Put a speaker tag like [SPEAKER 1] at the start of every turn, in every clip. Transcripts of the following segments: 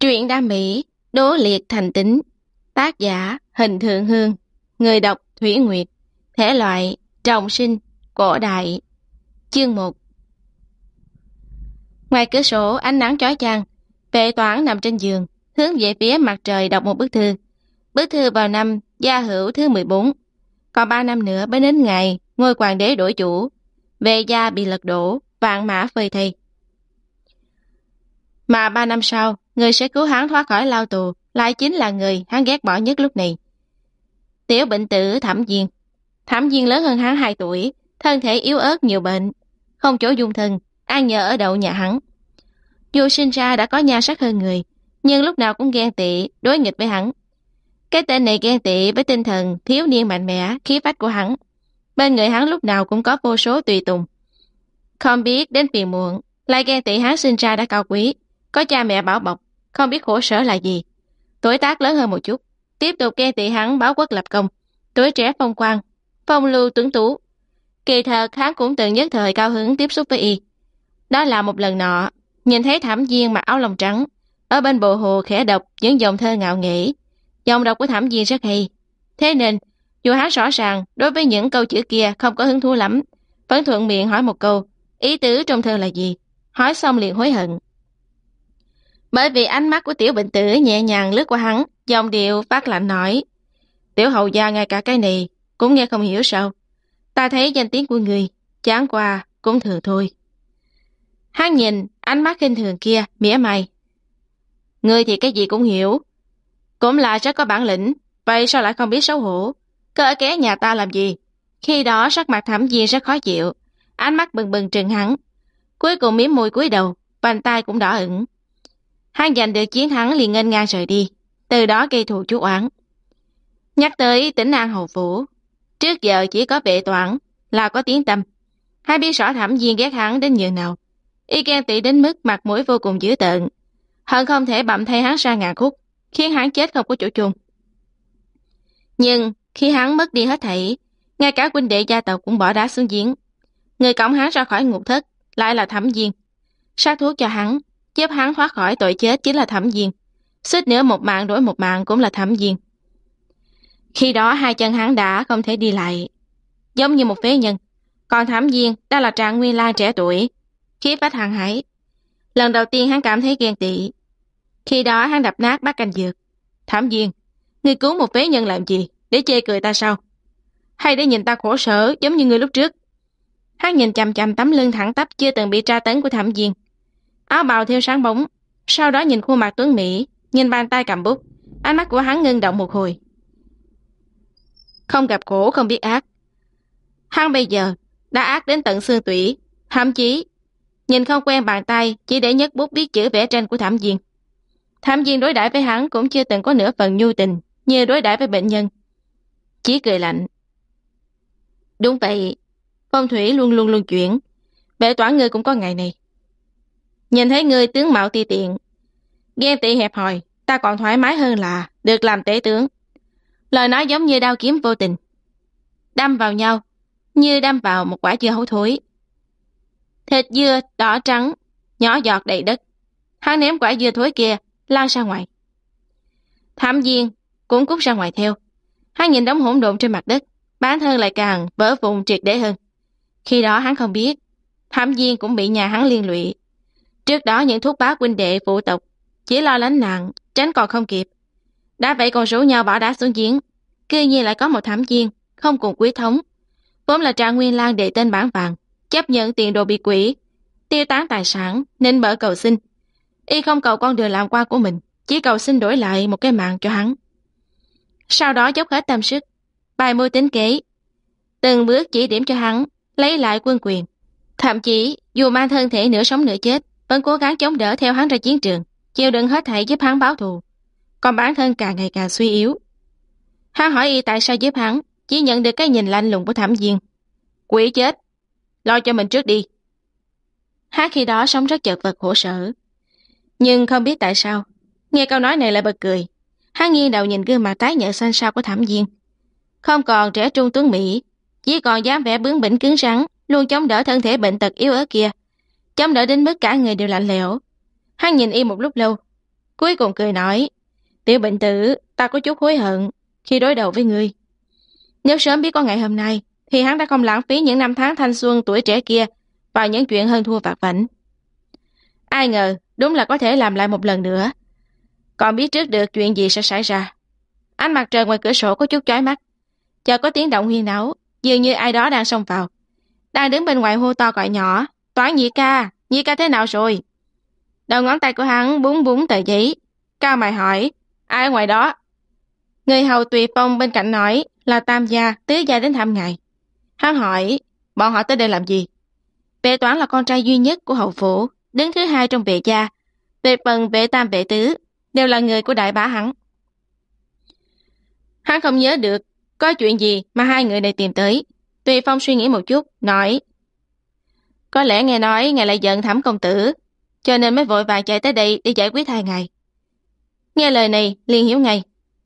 [SPEAKER 1] Truyện đam mỹ, đố liệt thành tính. Tác giả Hình Thượng Hương. Người đọc Thủy Nguyệt. Thể loại trọng sinh, cổ đại. Chương 1. Ngoài cửa sổ ánh nắng chói chang, Vệ Toản nằm trên giường, hướng về phía mặt trời đọc một bức thư. Bức thư vào năm Gia Hữu thứ 14. Còn 3 năm nữa mới đến ngày ngôi hoàng đế đổi chủ, Vệ gia bị lật đổ, vạn mã phơi thây. Mà 3 năm sau, người sẽ cứu hắn thoát khỏi lao tù lại chính là người hắn ghét bỏ nhất lúc này. Tiểu bệnh tử Thẩm Diên. Thẩm Diên lớn hơn hắn 2 tuổi, thân thể yếu ớt nhiều bệnh, không chỗ dung thân, an nhờ ở đậu nhà hắn. Dù sinh ra đã có nhan sắc hơn người, nhưng lúc nào cũng ghen tị, đối nghịch với hắn. Cái tên này ghen tị với tinh thần thiếu niên mạnh mẽ, khí phách của hắn. Bên người hắn lúc nào cũng có vô số tùy tùng. Không biết đến phiền muộn, lại ghen tị hắn sinh ra đã cao quý, có cha mẹ bảo bọc, không biết khổ sở là gì. Tuổi tác lớn hơn một chút, tiếp tục ghen tị hắn báo quốc lập công, tuổi trẻ phong quang, phong lưu tuấn tú. Kỳ thật hắn cũng từng nhất thời cao hứng tiếp xúc với y. Đó là một lần nọ, nhìn thấy Thẩm Diên mặc áo lông trắng, ở bên bờ hồ khẽ đọc những dòng thơ ngạo nghễ. Dòng đọc của Thẩm Diên rất hay. Thế nên, dù hắn rõ ràng đối với những câu chữ kia không có hứng thú lắm, vẫn thuận miệng hỏi một câu, ý tứ trong thơ là gì? Hỏi xong liền hối hận. Bởi vì ánh mắt của tiểu bệnh tử nhẹ nhàng lướt qua hắn, giọng điệu phát lạnh nói, tiểu hầu gia ngay cả cái này cũng nghe không hiểu sao? Ta thấy danh tiếng của người chán qua cũng thường thôi. Hắn nhìn ánh mắt khinh thường kia, mỉa mai. Ngươi thì cái gì cũng hiểu, cũng là rất có bản lĩnh, vậy sao lại không biết xấu hổ? Cứ ở ké nhà ta làm gì? Khi đó sắc mặt Thẩm Diên rất khó chịu, ánh mắt bừng bừng trừng hắn. Cuối cùng mím môi cúi đầu, bàn tay cũng đỏ ửng. Hắn giành được chiến thắng liền nghênh ngang rời đi, từ đó gây thù chuốc oán. Nhắc tới Tỉnh An hầu phủ, trước giờ chỉ có Vệ Toản là có tiếng tăm. Hắn biết rõ Thẩm Diên ghét hắn đến nhường nào, y ghen tị đến mức mặt mũi vô cùng dữ tợn, hận không thể bặm thay hắn ra ngàn khúc, khiến hắn chết không có chỗ chôn. Nhưng khi hắn mất đi hết thảy, ngay cả huynh đệ gia tộc cũng bỏ đá xuống giếng. Người cõng hắn ra khỏi ngục thất lại là Thẩm Diên. Sát thuốc cho hắn, giúp hắn thoát khỏi tội chết chính là Thẩm Diên. Suýt nữa một mạng đổi một mạng cũng là Thẩm Diên. Khi đó 2 chân hắn đã không thể đi lại, giống như một phế nhân. Còn Thẩm Diên đã là Trạng Nguyên Lang trẻ tuổi, khí phách hăng hái. Lần đầu tiên hắn cảm thấy ghen tị. Khi đó hắn đập nát bát canh dược. Thẩm Diên, ngươi cứu một phế nhân làm gì? Để chê cười ta sao? Hay để nhìn ta khổ sở giống như ngươi lúc trước? Hắn nhìn chằm chằm tấm lưng thẳng tắp chưa từng bị tra tấn của Thẩm Diên. Áo bào theo sáng bóng, sau đó nhìn khuôn mặt tuấn mỹ, nhìn bàn tay cầm bút, ánh mắt của hắn ngưng động một hồi. Không gặp khổ không biết ác. Hắn bây giờ đã ác đến tận xương tủy, thậm chí nhìn không quen bàn tay chỉ để nhấc bút viết chữ vẽ tranh của Thẩm Diên. Thẩm Diên đối đãi với hắn cũng chưa từng có nửa phần nhu tình như đối đãi với bệnh nhân, chỉ cười lạnh. Đúng vậy, phong thủy luôn luôn luân chuyển, Vệ Toản ngươi cũng có ngày này. Nhìn thấy ngươi tướng mạo ti tiện, ghen tị hẹp hòi, ta còn thoải mái hơn là được làm tể tướng. Lời nói giống như đao kiếm vô tình, đâm vào nhau như đâm vào một quả dưa hấu thối. Thịt dưa đỏ trắng, nhỏ giọt đầy đất. Hắn ném quả dưa thối kia lao ra ngoài. Thẩm Diên cũng cút ra ngoài theo. Hắn nhìn đống hỗn độn trên mặt đất, bản thân lại càng vỡ vụn triệt để hơn. Khi đó hắn không biết Thẩm Diên cũng bị nhà hắn liên lụy. Trước đó những thúc bá huynh đệ phụ tộc chỉ lo lánh nạn, tránh còn không kịp. Đã vậy còn rủ nhau bỏ đá xuống giếng. Cư nhiên lại có một Thẩm Diên không cùng quý thống, vốn là Trạng Nguyên Lang đệ tên bản vàng, chấp nhận tiền đồ bị quỷ, tiêu tán tài sản, nên mở cầu xin. Y không cầu con đường làm quan của mình, chỉ cầu xin đổi lại một cái mạng cho hắn. Sau đó dốc hết tâm sức, bài mưu tính kế, từng bước chỉ điểm cho hắn lấy lại quân quyền. Thậm chí dù mang thân thể nửa sống nửa chết, vẫn cố gắng chống đỡ theo hắn ra chiến trường, chịu đựng hết thảy giúp hắn báo thù. Còn bản thân càng ngày càng suy yếu. Hắn hỏi y tại sao giúp hắn, chỉ nhận được cái nhìn lạnh lùng của Thẩm Diên. Quỷ chết, lo cho mình trước đi. Hắn khi đó sống rất chật vật khổ sở, nhưng không biết tại sao nghe câu nói này lại bật cười. Hắn nghiêng đầu nhìn gương mặt tái nhợt xanh xao của Thẩm Diên, không còn trẻ trung tuấn mỹ, chỉ còn dáng vẻ bướng bỉnh cứng rắn, luôn chống đỡ thân thể bệnh tật yếu ớt kia, chống đỡ đến mức cả người đều lạnh lẽo. Hắn nhìn y một lúc lâu, Cuối cùng cười nói, Tiểu Bệnh Tử, ta có chút hối hận khi đối đầu với ngươi. Nếu sớm biết có ngày hôm nay, thì hắn đã không lãng phí những năm tháng thanh xuân tuổi trẻ kia vào những chuyện hơn thua vặt vãnh. Ai ngờ, đúng là có thể làm lại một lần nữa. Còn biết trước được chuyện gì sẽ xảy ra. Ánh mặt trời ngoài cửa sổ có chút chói mắt. Chợt có tiếng động huyên náo, dường như ai đó đang xông vào. Đang đứng bên ngoài hô to gọi nhỏ, Toán nhị ca thế nào rồi? Đầu ngón tay của hắn búng búng tờ giấy. Cao mày hỏi, ai ở ngoài đó? Người hầu Tùy Phong bên cạnh nói là Tam gia, Tứ gia đến thăm ngài. Hắn hỏi, bọn họ tới đây làm gì? Vệ Toán là con trai duy nhất của hầu phủ, đứng thứ hai trong vệ gia. Về phần vệ Tam vệ Tứ đều là người của đại bá hắn. Hắn không nhớ được có chuyện gì mà hai người này tìm tới. Tùy Phong suy nghĩ một chút, nói, có lẽ nghe nói ngài lại giận Thẩm công tử, cho nên mới vội vàng chạy tới đây để giải quyết hai ngài. Nghe lời này, liền hiểu ngay.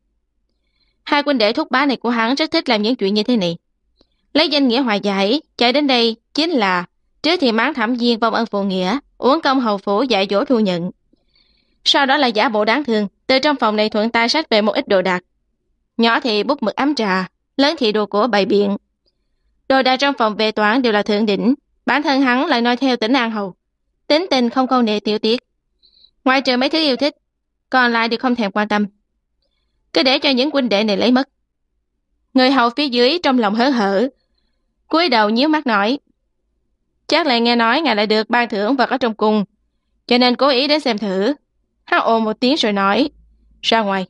[SPEAKER 1] Hai huynh đệ thúc bá này của hắn rất thích làm những chuyện như thế này. Lấy danh nghĩa hòa giải, chạy đến đây chính là trước thì mắng Thẩm Viên vong ân phụ nghĩa, uống công hầu phủ dạy dỗ thu nhận. Sau đó là giả bộ đáng thương, từ trong phòng này thuận tay xách về một ít đồ đạc. Nhỏ thì bút mực ấm trà, lớn thì đồ của bày biện. Đồ đạc trong phòng Vệ Toán đều là thượng đỉnh, bản thân hắn lại nói theo Tĩnh An hầu, tính tình không câu nệ tiểu tiết. Ngoài trừ mấy thứ yêu thích, còn lại đều không thèm quan tâm, cứ để cho những huynh đệ này lấy mất. Người hầu phía dưới trong lòng hớn hở, cúi đầu nhíu mắt nói, chắc là nghe nói ngài lại được ban thưởng vật ở trong cung, cho nên cố ý đến xem thử. Hắn ồ một tiếng rồi nói, ra ngoài.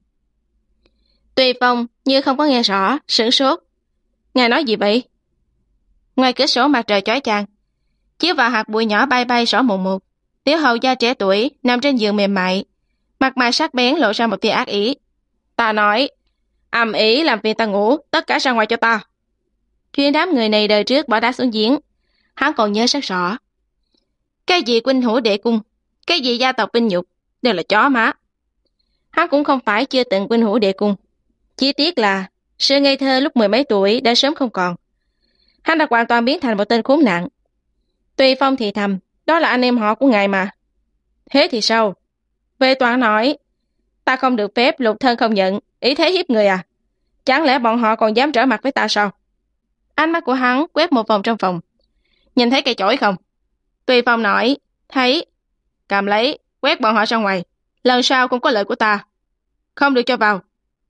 [SPEAKER 1] Tùy Phong như không có nghe rõ, sửng sốt. Ngài nói gì vậy? Ngoài cửa sổ mặt trời chói chang, chiếu vào hạt bụi nhỏ bay bay rõ mồn một. Tiểu hầu gia trẻ tuổi nằm trên giường mềm mại, mặt mày sắc bén lộ ra một tia ác ý. Ta nói, ầm ĩ làm phiền ta ngủ, tất cả ra ngoài cho ta. Chuyện đám người này đời trước bỏ đá xuống giếng, hắn còn nhớ rất rõ. Cái gì Quynh Hữu Đệ Cung, cái gì gia tộc vinh nhục, đều là chó má. Hắn cũng không phải chưa từng Quynh Hữu Đệ Cung, chỉ tiếc là sự ngây thơ lúc mười mấy tuổi đã sớm không còn. Hắn đã hoàn toàn biến thành một tên khốn nạn. Tùy Phong thì thầm, đó là anh em họ của ngài mà. Thế thì sao? Vệ Toán nói, ta không được phép lục thân không nhận, ý thế hiếp người à? Chẳng lẽ bọn họ còn dám trở mặt với ta sao? Ánh mắt của hắn quét một vòng trong phòng. Nhìn thấy cây chổi không? Tùy Phong nói, thấy. Cầm lấy, quét bọn họ ra ngoài. Lần sau không có lợi của ta, không được cho vào.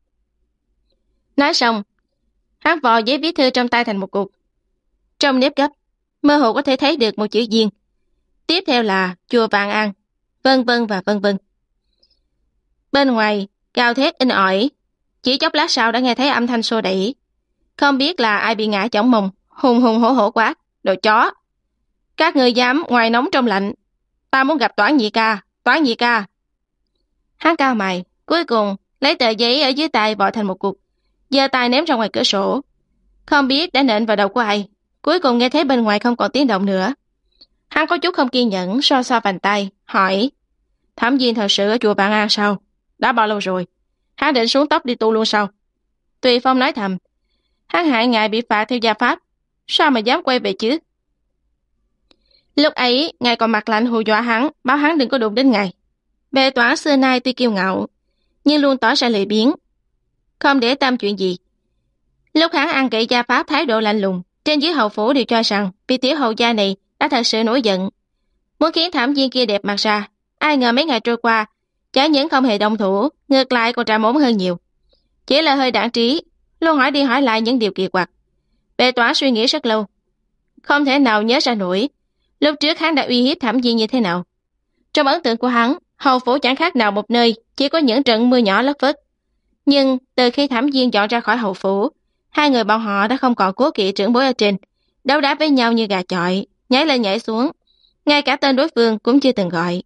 [SPEAKER 1] Nói xong, hắn vò giấy viết thư trong tay thành một cục. Trong nếp gấp, mơ hồ có thể thấy được một chữ Viên. Tiếp theo là chùa Vạn An, vân vân và vân vân. Bên ngoài, gào thét in ỏi. Chỉ chốc lát sau đã nghe thấy âm thanh xô đẩy. Không biết là ai bị ngã chỏng mông, hùng hùng hổ hổ quát, đồ chó. Các người dám ngoài nóng trong lạnh. Ta muốn gặp Toán nhị ca, Toán nhị ca. Hắn cao mày, cuối cùng lấy tờ giấy ở dưới tay bò thành một cục, giơ tay ném ra ngoài cửa sổ. Không biết đã nện vào đầu của ai. Cuối cùng nghe thấy bên ngoài không còn tiếng động nữa. Hắn có chút không kiên nhẫn, so so vành tay, hỏi, Thẩm Viên thật sự ở chùa Vạn An sao? Đã bao lâu rồi? Hắn định xuống tóc đi tu luôn sao? Tùy Phong nói thầm, hắn hại ngài bị phạt theo gia pháp, sao mà dám quay về chứ? Lúc ấy, ngài còn mặt lạnh hù dọa hắn, báo hắn đừng có đụng đến ngài. Vệ Toán xưa nay tuy kiêu ngạo, nhưng luôn tỏ ra lười biếng, không để tâm chuyện gì. Lúc hắn ăn kỵ gia pháp thái độ lạnh lùng, trên dưới hầu phủ đều cho rằng vị tiểu hầu gia này đã thật sự nổi giận, muốn khiến Thẩm Viên kia đẹp mặt ra. Ai ngờ mấy ngày trôi qua, chẳng những không hề động thủ, ngược lại còn trầm ổn hơn nhiều. Chỉ là hơi đảng trí, luôn hỏi đi hỏi lại những điều kỳ quặc. Vệ Toán suy nghĩ rất lâu, không thể nào nhớ ra nổi lúc trước hắn đã uy hiếp Thẩm Viên như thế nào. Trong ấn tượng của hắn, hầu phủ chẳng khác nào một nơi chỉ có những trận mưa nhỏ lất phất. Nhưng từ khi Thẩm Viên dọn ra khỏi hầu phủ, hai người bọn họ đã không còn cố kỵ trưởng bối ở trên, đấu đá với nhau như gà chọi, nhảy lên nhảy xuống, ngay cả tên đối phương cũng chưa từng gọi.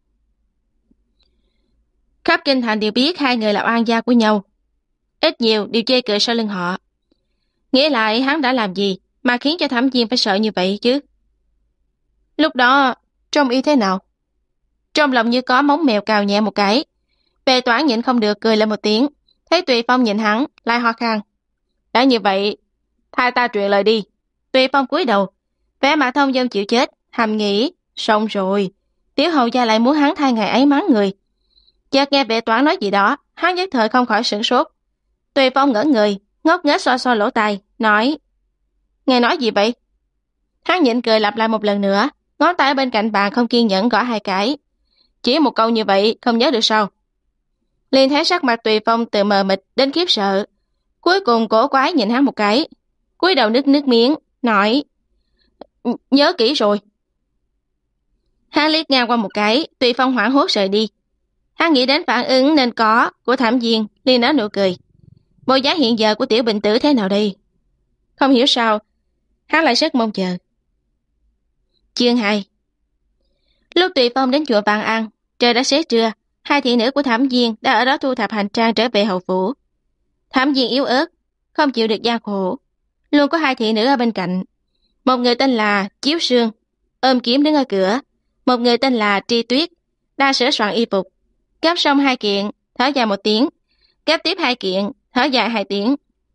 [SPEAKER 1] Khắp kinh thành đều biết hai người là oan gia của nhau, ít nhiều đều chê cười sau lưng họ. Nghĩ lại hắn đã làm gì mà khiến cho Thẩm Viên phải sợ như vậy chứ? Lúc đó trông y thế nào? Trong lòng như có móng mèo cào nhẹ một cái. Vệ Toán nhịn không được cười lên một tiếng, thấy Tùy Phong nhìn hắn lại ho khan. Đã như vậy, thay ta truyền lời đi. Tùy Phong cúi đầu, vẻ mặt thông dong chịu chết, hầm nghĩ, xong rồi, tiểu hầu gia lại muốn hắn thay ngày ấy mắng người. Chợt nghe vệ toán nói gì đó, hắn nhất thời không khỏi sửng sốt. Tùy Phong ngỡ người, ngốc nghếch xoa xoa lỗ tai, nói: Nghe nói gì vậy? Hắn nhịn cười lặp lại một lần nữa, ngón tay bên cạnh bàn không kiên nhẫn gõ 2 cái. Chỉ một câu như vậy, không nhớ được sao? Liền thấy sắc mặt Tùy Phong từ mờ mịt đến khiếp sợ, cuối cùng cổ quái nhìn hắn một cái, cúi đầu nước miếng, nói: Nhớ kỹ rồi. Hắn liếc ngang qua một cái, Tùy Phong hoảng hốt rời đi. Hắn nghĩ đến phản ứng nên có của Thẩm Diên, liền nở nụ cười. Bộ dáng hiện giờ của tiểu bình tử thế nào đây? Không hiểu sao, hắn lại rất mong chờ. Chương 2. Lúc Tùy Phong đến chùa Vạn An, trời đã xế trưa, 2 thị nữ của Thẩm Diên đã ở đó thu thập hành trang trở về hầu phủ. Thẩm Diên yếu ớt, không chịu được gian khổ, luôn có 2 thị nữ ở bên cạnh. Một người tên là Chiếu Sương, ôm kiếm đứng ở cửa. Một người tên là Tri Tuyết, đang sửa soạn y phục. Gấp xong 2 kiện, thở dài 1 tiếng. Gấp tiếp 2 kiện, thở dài 2 tiếng.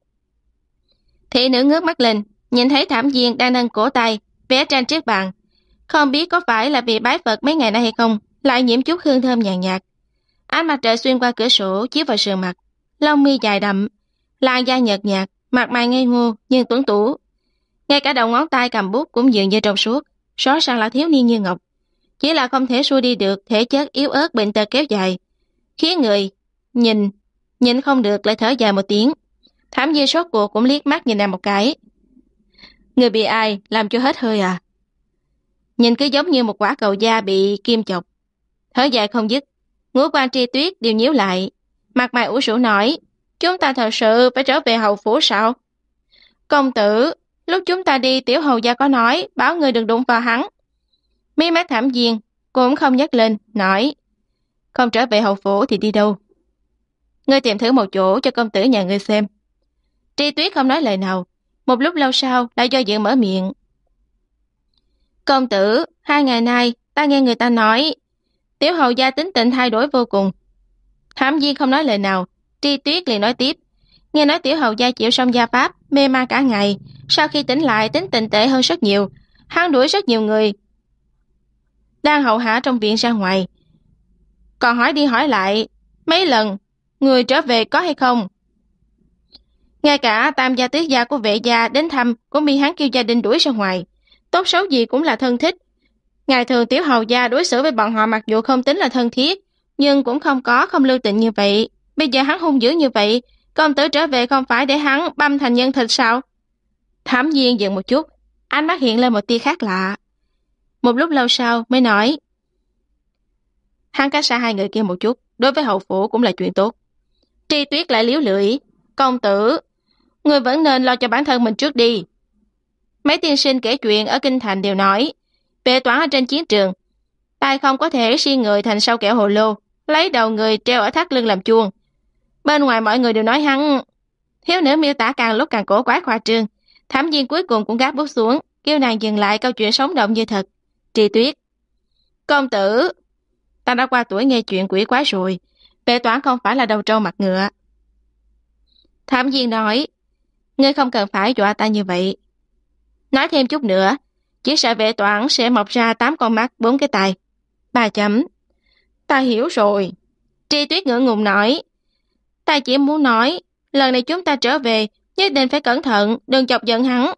[SPEAKER 1] Thị nữ ngước mắt lên, nhìn thấy Thẩm Diên đang nâng cổ tay vẽ tranh trước bàn. Không biết có phải là vì bái Phật mấy ngày nay hay không, lại nhiễm chút hương thơm nhàn nhạt. Ánh mặt trời xuyên qua cửa sổ chiếu vào sườn mặt, lông mi dài đậm, làn da nhợt nhạt, mặt mày ngây ngô nhưng tuấn tú. Ngay cả đầu ngón tay cầm bút cũng dường như trong suốt, rõ ràng là thiếu niên như ngọc. Chỉ là không thể xua đi được thể chất yếu ớt bệnh tật kéo dài, khiến người nhìn không được lại thở dài 1 tiếng. Thẩm Diên sốt cuộc cũng liếc mắt nhìn nàng một cái. Người bị ai làm cho hết hơi à? Nhìn cứ giống như một quả cầu da bị kim chọc. Thở dài không dứt, ngũ quan Tri Tuyết đều nhíu lại, mặt mày ủ rũ nói: Chúng ta thật sự phải trở về hầu phủ sao? Công tử, lúc chúng ta đi tiểu hầu gia có nói bảo người đừng đụng vào hắn. Mí mắt Thẩm Diên cũng không nhấc lên, nói: Không trở về hầu phủ thì đi đâu? Ngươi tìm thử một chỗ cho công tử nhà ngươi xem. Tri Tuyết không nói lời nào, một lúc lâu sau lại do dự mở miệng: Công tử, 2 ngày nay ta nghe người ta nói tiểu hầu gia tính tình thay đổi vô cùng. Thẩm Diên không nói lời nào, Tri Tuyết liền nói tiếp: Nghe nói tiểu hầu gia chịu xong gia pháp, mê man cả ngày, sau khi tỉnh lại tính tình tệ hơn rất nhiều, hắn đuổi rất nhiều người đang hầu hạ trong viện ra ngoài. Còn hỏi đi hỏi lại mấy lần, người trở về có hay không? Ngay cả tam gia tứ gia của vệ gia đến thăm cũng bị hắn kêu gia đình đuổi ra ngoài. Tốt xấu gì cũng là thân thích. Ngày thường tiểu hầu gia đối xử với bọn họ mặc dù không tính là thân thiết, nhưng cũng không lưu tình như vậy. Bây giờ hắn hung dữ như vậy, công tử trở về không phải để hắn băm thành nhân thịt sao? Thẩm Diên dừng một chút, ánh mắt hiện lên một tia khác lạ. Một lúc lâu sau mới nói: Hắn cách xa 2 người kia một chút, đối với hậu phủ cũng là chuyện tốt. Tri Tuyết lại liếu lưỡi: Công tử, người vẫn nên lo cho bản thân mình trước đi. Mấy tiên sinh kể chuyện ở kinh thành đều nói, vệ toán ở trên chiến trường, tay không có thể xiên người thành sâu kẹo hồ lô, lấy đầu người treo ở thắt lưng làm chuông. Bên ngoài mọi người đều nói hắn. Thiếu nữ miêu tả càng lúc càng cổ quái khoa trương. Thẩm Diên cuối cùng cũng gác bút xuống, kêu nàng dừng lại câu chuyện sống động như thật. Tri Tuyết: Công tử, ta đã qua tuổi nghe chuyện quỷ quái rồi, vệ toán không phải là đầu trâu mặt ngựa. Thẩm Diên nói: Ngươi không cần phải dọa ta như vậy. Nói thêm chút nữa, chỉ sợ vệ toán sẽ mọc ra 8 con mắt 4 cái tai. 3 chấm. Ta hiểu rồi. Tri Tuyết ngượng ngùng nói: Ta chỉ muốn nói, lần này chúng ta trở về nhất định phải cẩn thận, đừng chọc giận hắn.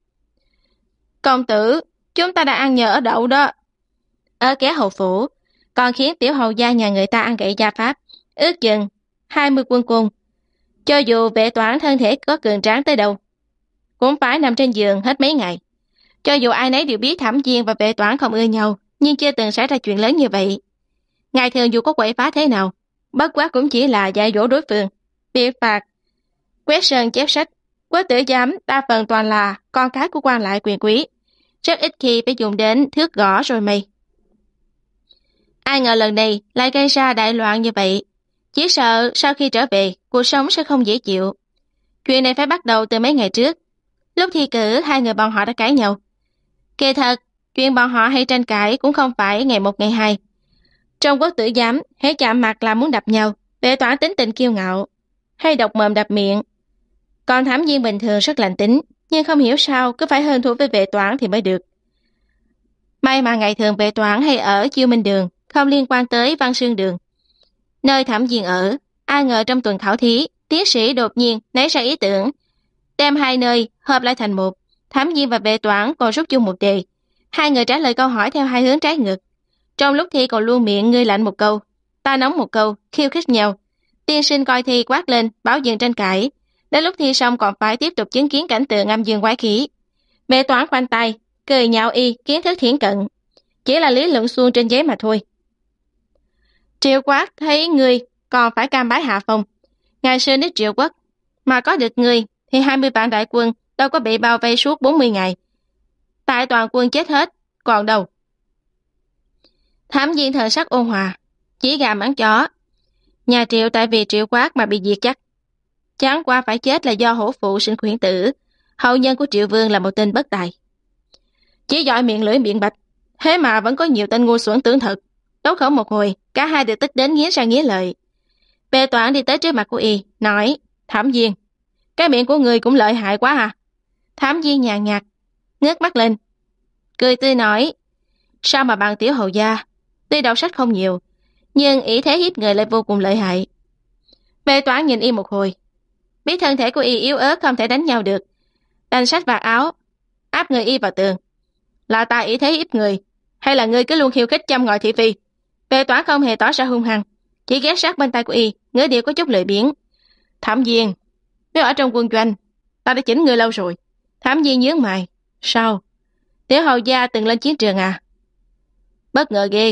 [SPEAKER 1] Công tử, chúng ta đã ăn nhờ ở đậu đó. Ở Ké hầu phủ, còn khiến tiểu hầu gia nhà người ta ăn gậy gia pháp, ước chừng 20 quân. Cho dù vệ toán thân thể có cường tráng tới đâu, cũng phải nằm trên giường hết mấy ngày. Cho dù ai nấy đều biết Thẩm Diên và vệ toán không ưa nhau, nhưng chưa từng xảy ra chuyện lớn như vậy. Ngày thường dù có quậy phá thế nào, bất quá cũng chỉ là dạy dỗ đối phương, bị phạt, quét sơn chép sách. Quốc tử giám đa phần toàn là con cái của quan lại quyền quý, rất ít khi phải dùng đến thước gõ rồi mày. Ai ngờ lần này lại gây ra đại loạn như vậy. Chỉ sợ sau khi trở về, cuộc sống sẽ không dễ chịu. Chuyện này phải bắt đầu từ mấy ngày trước. Lúc thi cử, 2 người bọn họ đã cãi nhau. Kỳ thật, chuyện bọn họ hay tranh cãi cũng không phải ngày 1 ngày 2. Trong quốc tử giám, hễ chạm mặt là muốn đập nhau, vệ toán tính tình kiêu ngạo, hay độc mồm đập miệng. Còn Thẩm Diên bình thường rất lành tính, nhưng không hiểu sao cứ phải hơn thua với vệ toán thì mới được. May mà ngày thường vệ toán hay ở Chiêu Minh Đường, không liên quan tới Văn Xương Đường. Nơi Thẩm Diên ở, ai ngờ trong tuần khảo thí, tiến sĩ đột nhiên nảy ra ý tưởng, đem hai nơi hợp lại thành một. Thẩm Diên và Vệ Toản còn rút chung một đề. Hai người trả lời câu hỏi theo hai hướng trái ngược. Trong lúc thi còn luôn miệng ngươi lạnh một câu, ta nóng một câu, khiêu khích nhau. Tiên sinh coi thi quát lên, báo dừng tranh cãi. Đến lúc thi xong còn phải tiếp tục chứng kiến cảnh tượng âm dương quái khí. Vệ Toản khoanh tay, cười nhạo y kiến thức thiển cận. Chỉ là lý luận suông trên giấy mà thôi. Triệu Quát thấy ngươi còn phải cam bái hạ phong. Ngày xưa nước Triệu Quốc mà có được ngươi thì 20 vạn đại quân đâu có bị bao vây suốt 40 ngày. Tại toàn quân chết hết, còn đâu. Thám Diên thần sắc ôn hòa, chỉ gà mắng chó. Nhà Triệu tại vì Triệu Quát mà bị diệt chắc. Chẳng qua phải chết là do hổ phụ sinh khuyển tử. Hậu nhân của Triệu Vương là một tên bất tài. Chỉ giỏi miệng lưỡi miệng bạch, thế mà vẫn có nhiều tên ngu xuẩn tưởng thật. Đấu khẩu một hồi, cả hai đều tức đến nghiến răng nghiến lợi. Vệ Toản đi tới trước mặt của y, nói, Thẩm Diên, cái miệng của người cũng lợi hại quá à. Thẩm Diên nhàn nhạt, ngước mắt lên, cười tươi nói, sao mà bằng tiểu hầu gia, tuy đọc sách không nhiều, nhưng ý thế hiếp người lại vô cùng lợi hại. Vệ Toản nhìn y một hồi, biết thân thể của y yếu ớt không thể đánh nhau được, đành xách vạt áo, áp người y vào tường. Là ta ý thế hiếp người, hay là ngươi cứ luôn khiêu khích châm ngòi thị phi? Vệ Toản không hề tỏ ra hung hăng, chỉ ghé sát bên tay của y, ngữ điệu có chút lười biếng. Thẩm Diên, nếu ở trong quân doanh, ta đã chỉnh ngươi lâu rồi. Thẩm Diên nhướng mày, sao? Tiểu hầu gia từng lên chiến trường à? Bất ngờ ghê.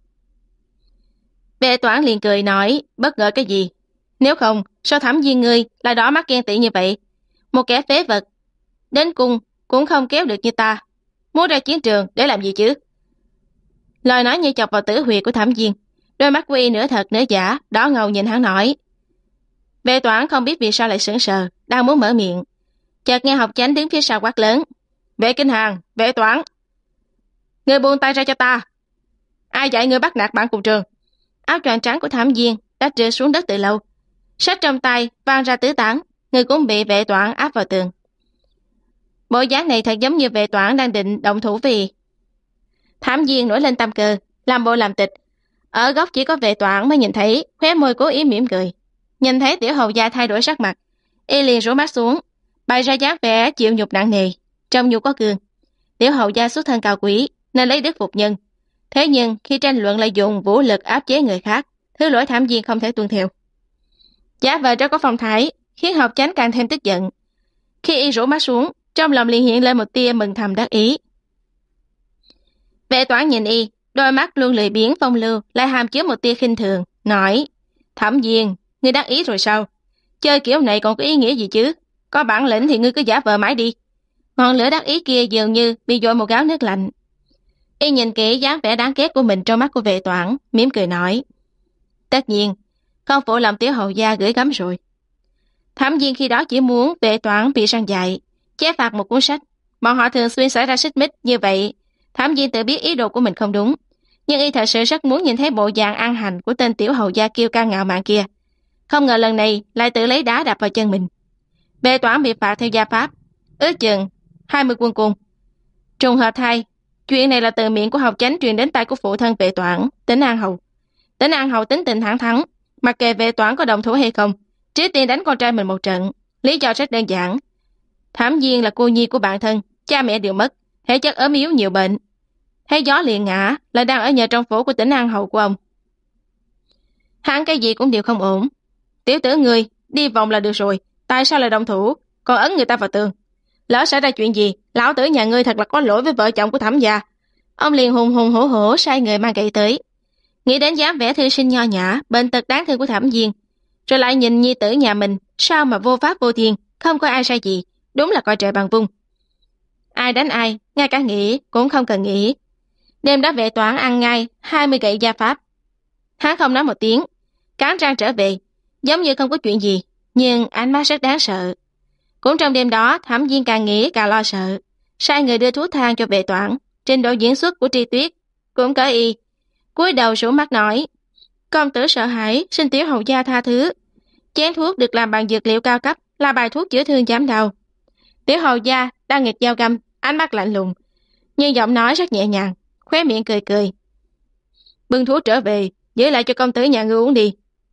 [SPEAKER 1] Vệ Toản liền cười nói, bất ngờ cái gì? Nếu không, sao Thẩm Diên ngươi lại đỏ mắt ghen tị như vậy? Một kẻ phế vật, đến cung cũng không kéo được như ta. Muốn ra chiến trường để làm gì chứ? Lời nói như chọc vào tử huyệt của Thẩm Diên. Đôi mắt của y nửa thật nửa giả, đỏ ngầu nhìn hắn nói. Vệ Toản không biết vì sao lại sững sờ, đang muốn mở miệng. Chợt nghe Học Chánh đứng phía sau quát lớn. Vệ Kinh Hàn, Vệ Toản, ngươi buông tay ra cho ta. Ai dạy ngươi bắt nạt bạn cùng trường? Áo choàng trắng của Thẩm Diên đã rơi xuống đất từ lâu. Sách trong tay vang ra tứ tán, người cũng bị Vệ Toản áp vào tường. Bộ dáng này thật giống như Vệ Toản đang định động thủ vì. Thẩm Diên nổi lên tâm cơ, làm bộ làm tịch. Ở góc chỉ có Vệ Toản mới nhìn thấy, khóe môi cố ý mỉm cười. Nhìn thấy tiểu hầu gia thay đổi sắc mặt, y liền rũ mắt xuống, bày ra dáng vẻ chịu nhục nặng nề, trong nhu có cương. Tiểu hầu gia xuất thân cao quý nên lấy đức phục nhân. Thế nhưng khi tranh luận lại dùng vũ lực áp chế người khác, thứ lỗi Thẩm Diên không thể tuân theo. Giả vờ rất có phong thái, khiến Học Chánh càng thêm tức giận. Khi y rũ mắt xuống, trong lòng liền hiện lên một tia mừng thầm đắc ý. Vệ Toản nhìn y, đôi mắt luôn lười biếng phong lưu, lại hàm chứa một tia khinh thường, nói: Thẩm Diên, ngươi đắc ý rồi sao? Chơi kiểu này còn có ý nghĩa gì chứ? Có bản lĩnh thì ngươi cứ giả vờ mãi đi. Ngọn lửa đắc ý kia dường như bị dội một gáo nước lạnh. Y nhìn kỹ dáng vẻ đáng ghét của mình trong mắt của Vệ Toản, mỉm cười nói: Tất nhiên, con phụ lòng tiểu hầu gia gửi gắm rồi. Thẩm Diên khi đó chỉ muốn Vệ Toản bị răng dạy, chế phạt một cuốn sách. Bọn họ thường xuyên xảy ra xích mích như vậy. Thẩm Diên tự biết ý đồ của mình không đúng, nhưng y thật sự rất muốn nhìn thấy bộ dạng ăn hành của tên tiểu hầu gia kiêu căng ngạo mạn kia. Không ngờ lần này lại tự lấy đá đạp vào chân mình. Vệ Toản bị phạt theo gia pháp, ước chừng 20 quân cung. Trùng hợp thay, chuyện này là từ miệng của Học Chánh truyền đến tai của phụ thân Vệ Toản, Tĩnh An Hầu. Tĩnh An Hầu tính tình thẳng thắn, mặc kệ Vệ Toản có đồng thủ hay không, trước tiên đánh con trai mình một trận. Lý do rất đơn giản. Thẩm Diên là cô nhi của bạn thân, cha mẹ đều mất, thể chất ốm yếu nhiều bệnh. Thấy gió liền ngã, lại đang ở nhờ trong phủ của Tĩnh An Hầu của ông. Hắn cái gì cũng đều không ổn. Tiểu tử người đi vòng là được rồi, tại sao lại động thủ, còn ấn người ta vào tường? Lỡ xảy ra chuyện gì, lão tử nhà ngươi thật là có lỗi với vợ chồng của Thẩm gia. Ông liền hùng hùng hổ hổ sai người mang gậy tới. Nghĩ đến dáng vẻ thư sinh nho nhã, bệnh tật đáng thương của Thẩm Diên, rồi lại nhìn nhi tử nhà mình, sao mà vô pháp vô thiên, không có ai sai gì, đúng là coi trời bằng vung. Ai đánh ai, ngay cả nghĩ cũng không cần nghĩ. Đêm đó Vệ Toản ăn ngay 20 gậy gia pháp. Hắn không nói một tiếng, cắn răng trở về, giống như không có chuyện gì, nhưng ánh mắt rất đáng sợ. Cũng trong đêm đó, Thẩm Diên càng nghĩ càng lo sợ, sai người đưa thuốc thang cho Vệ Toản. Trình độ diễn xuất của Tri Tuyết cũng cỡ y, cúi đầu rủ mắt nói: Công tử sợ hãi, xin tiểu hầu gia tha thứ. Chén thuốc được làm bằng dược liệu cao cấp, là bài thuốc chữa thương giảm đau. Tiểu hầu gia đang nghịch dao găm, ánh mắt lạnh lùng, nhưng giọng nói rất nhẹ nhàng, khóe miệng cười cười. Bưng thuốc trở về, giữ lại cho công tử nhà ngươi uống đi.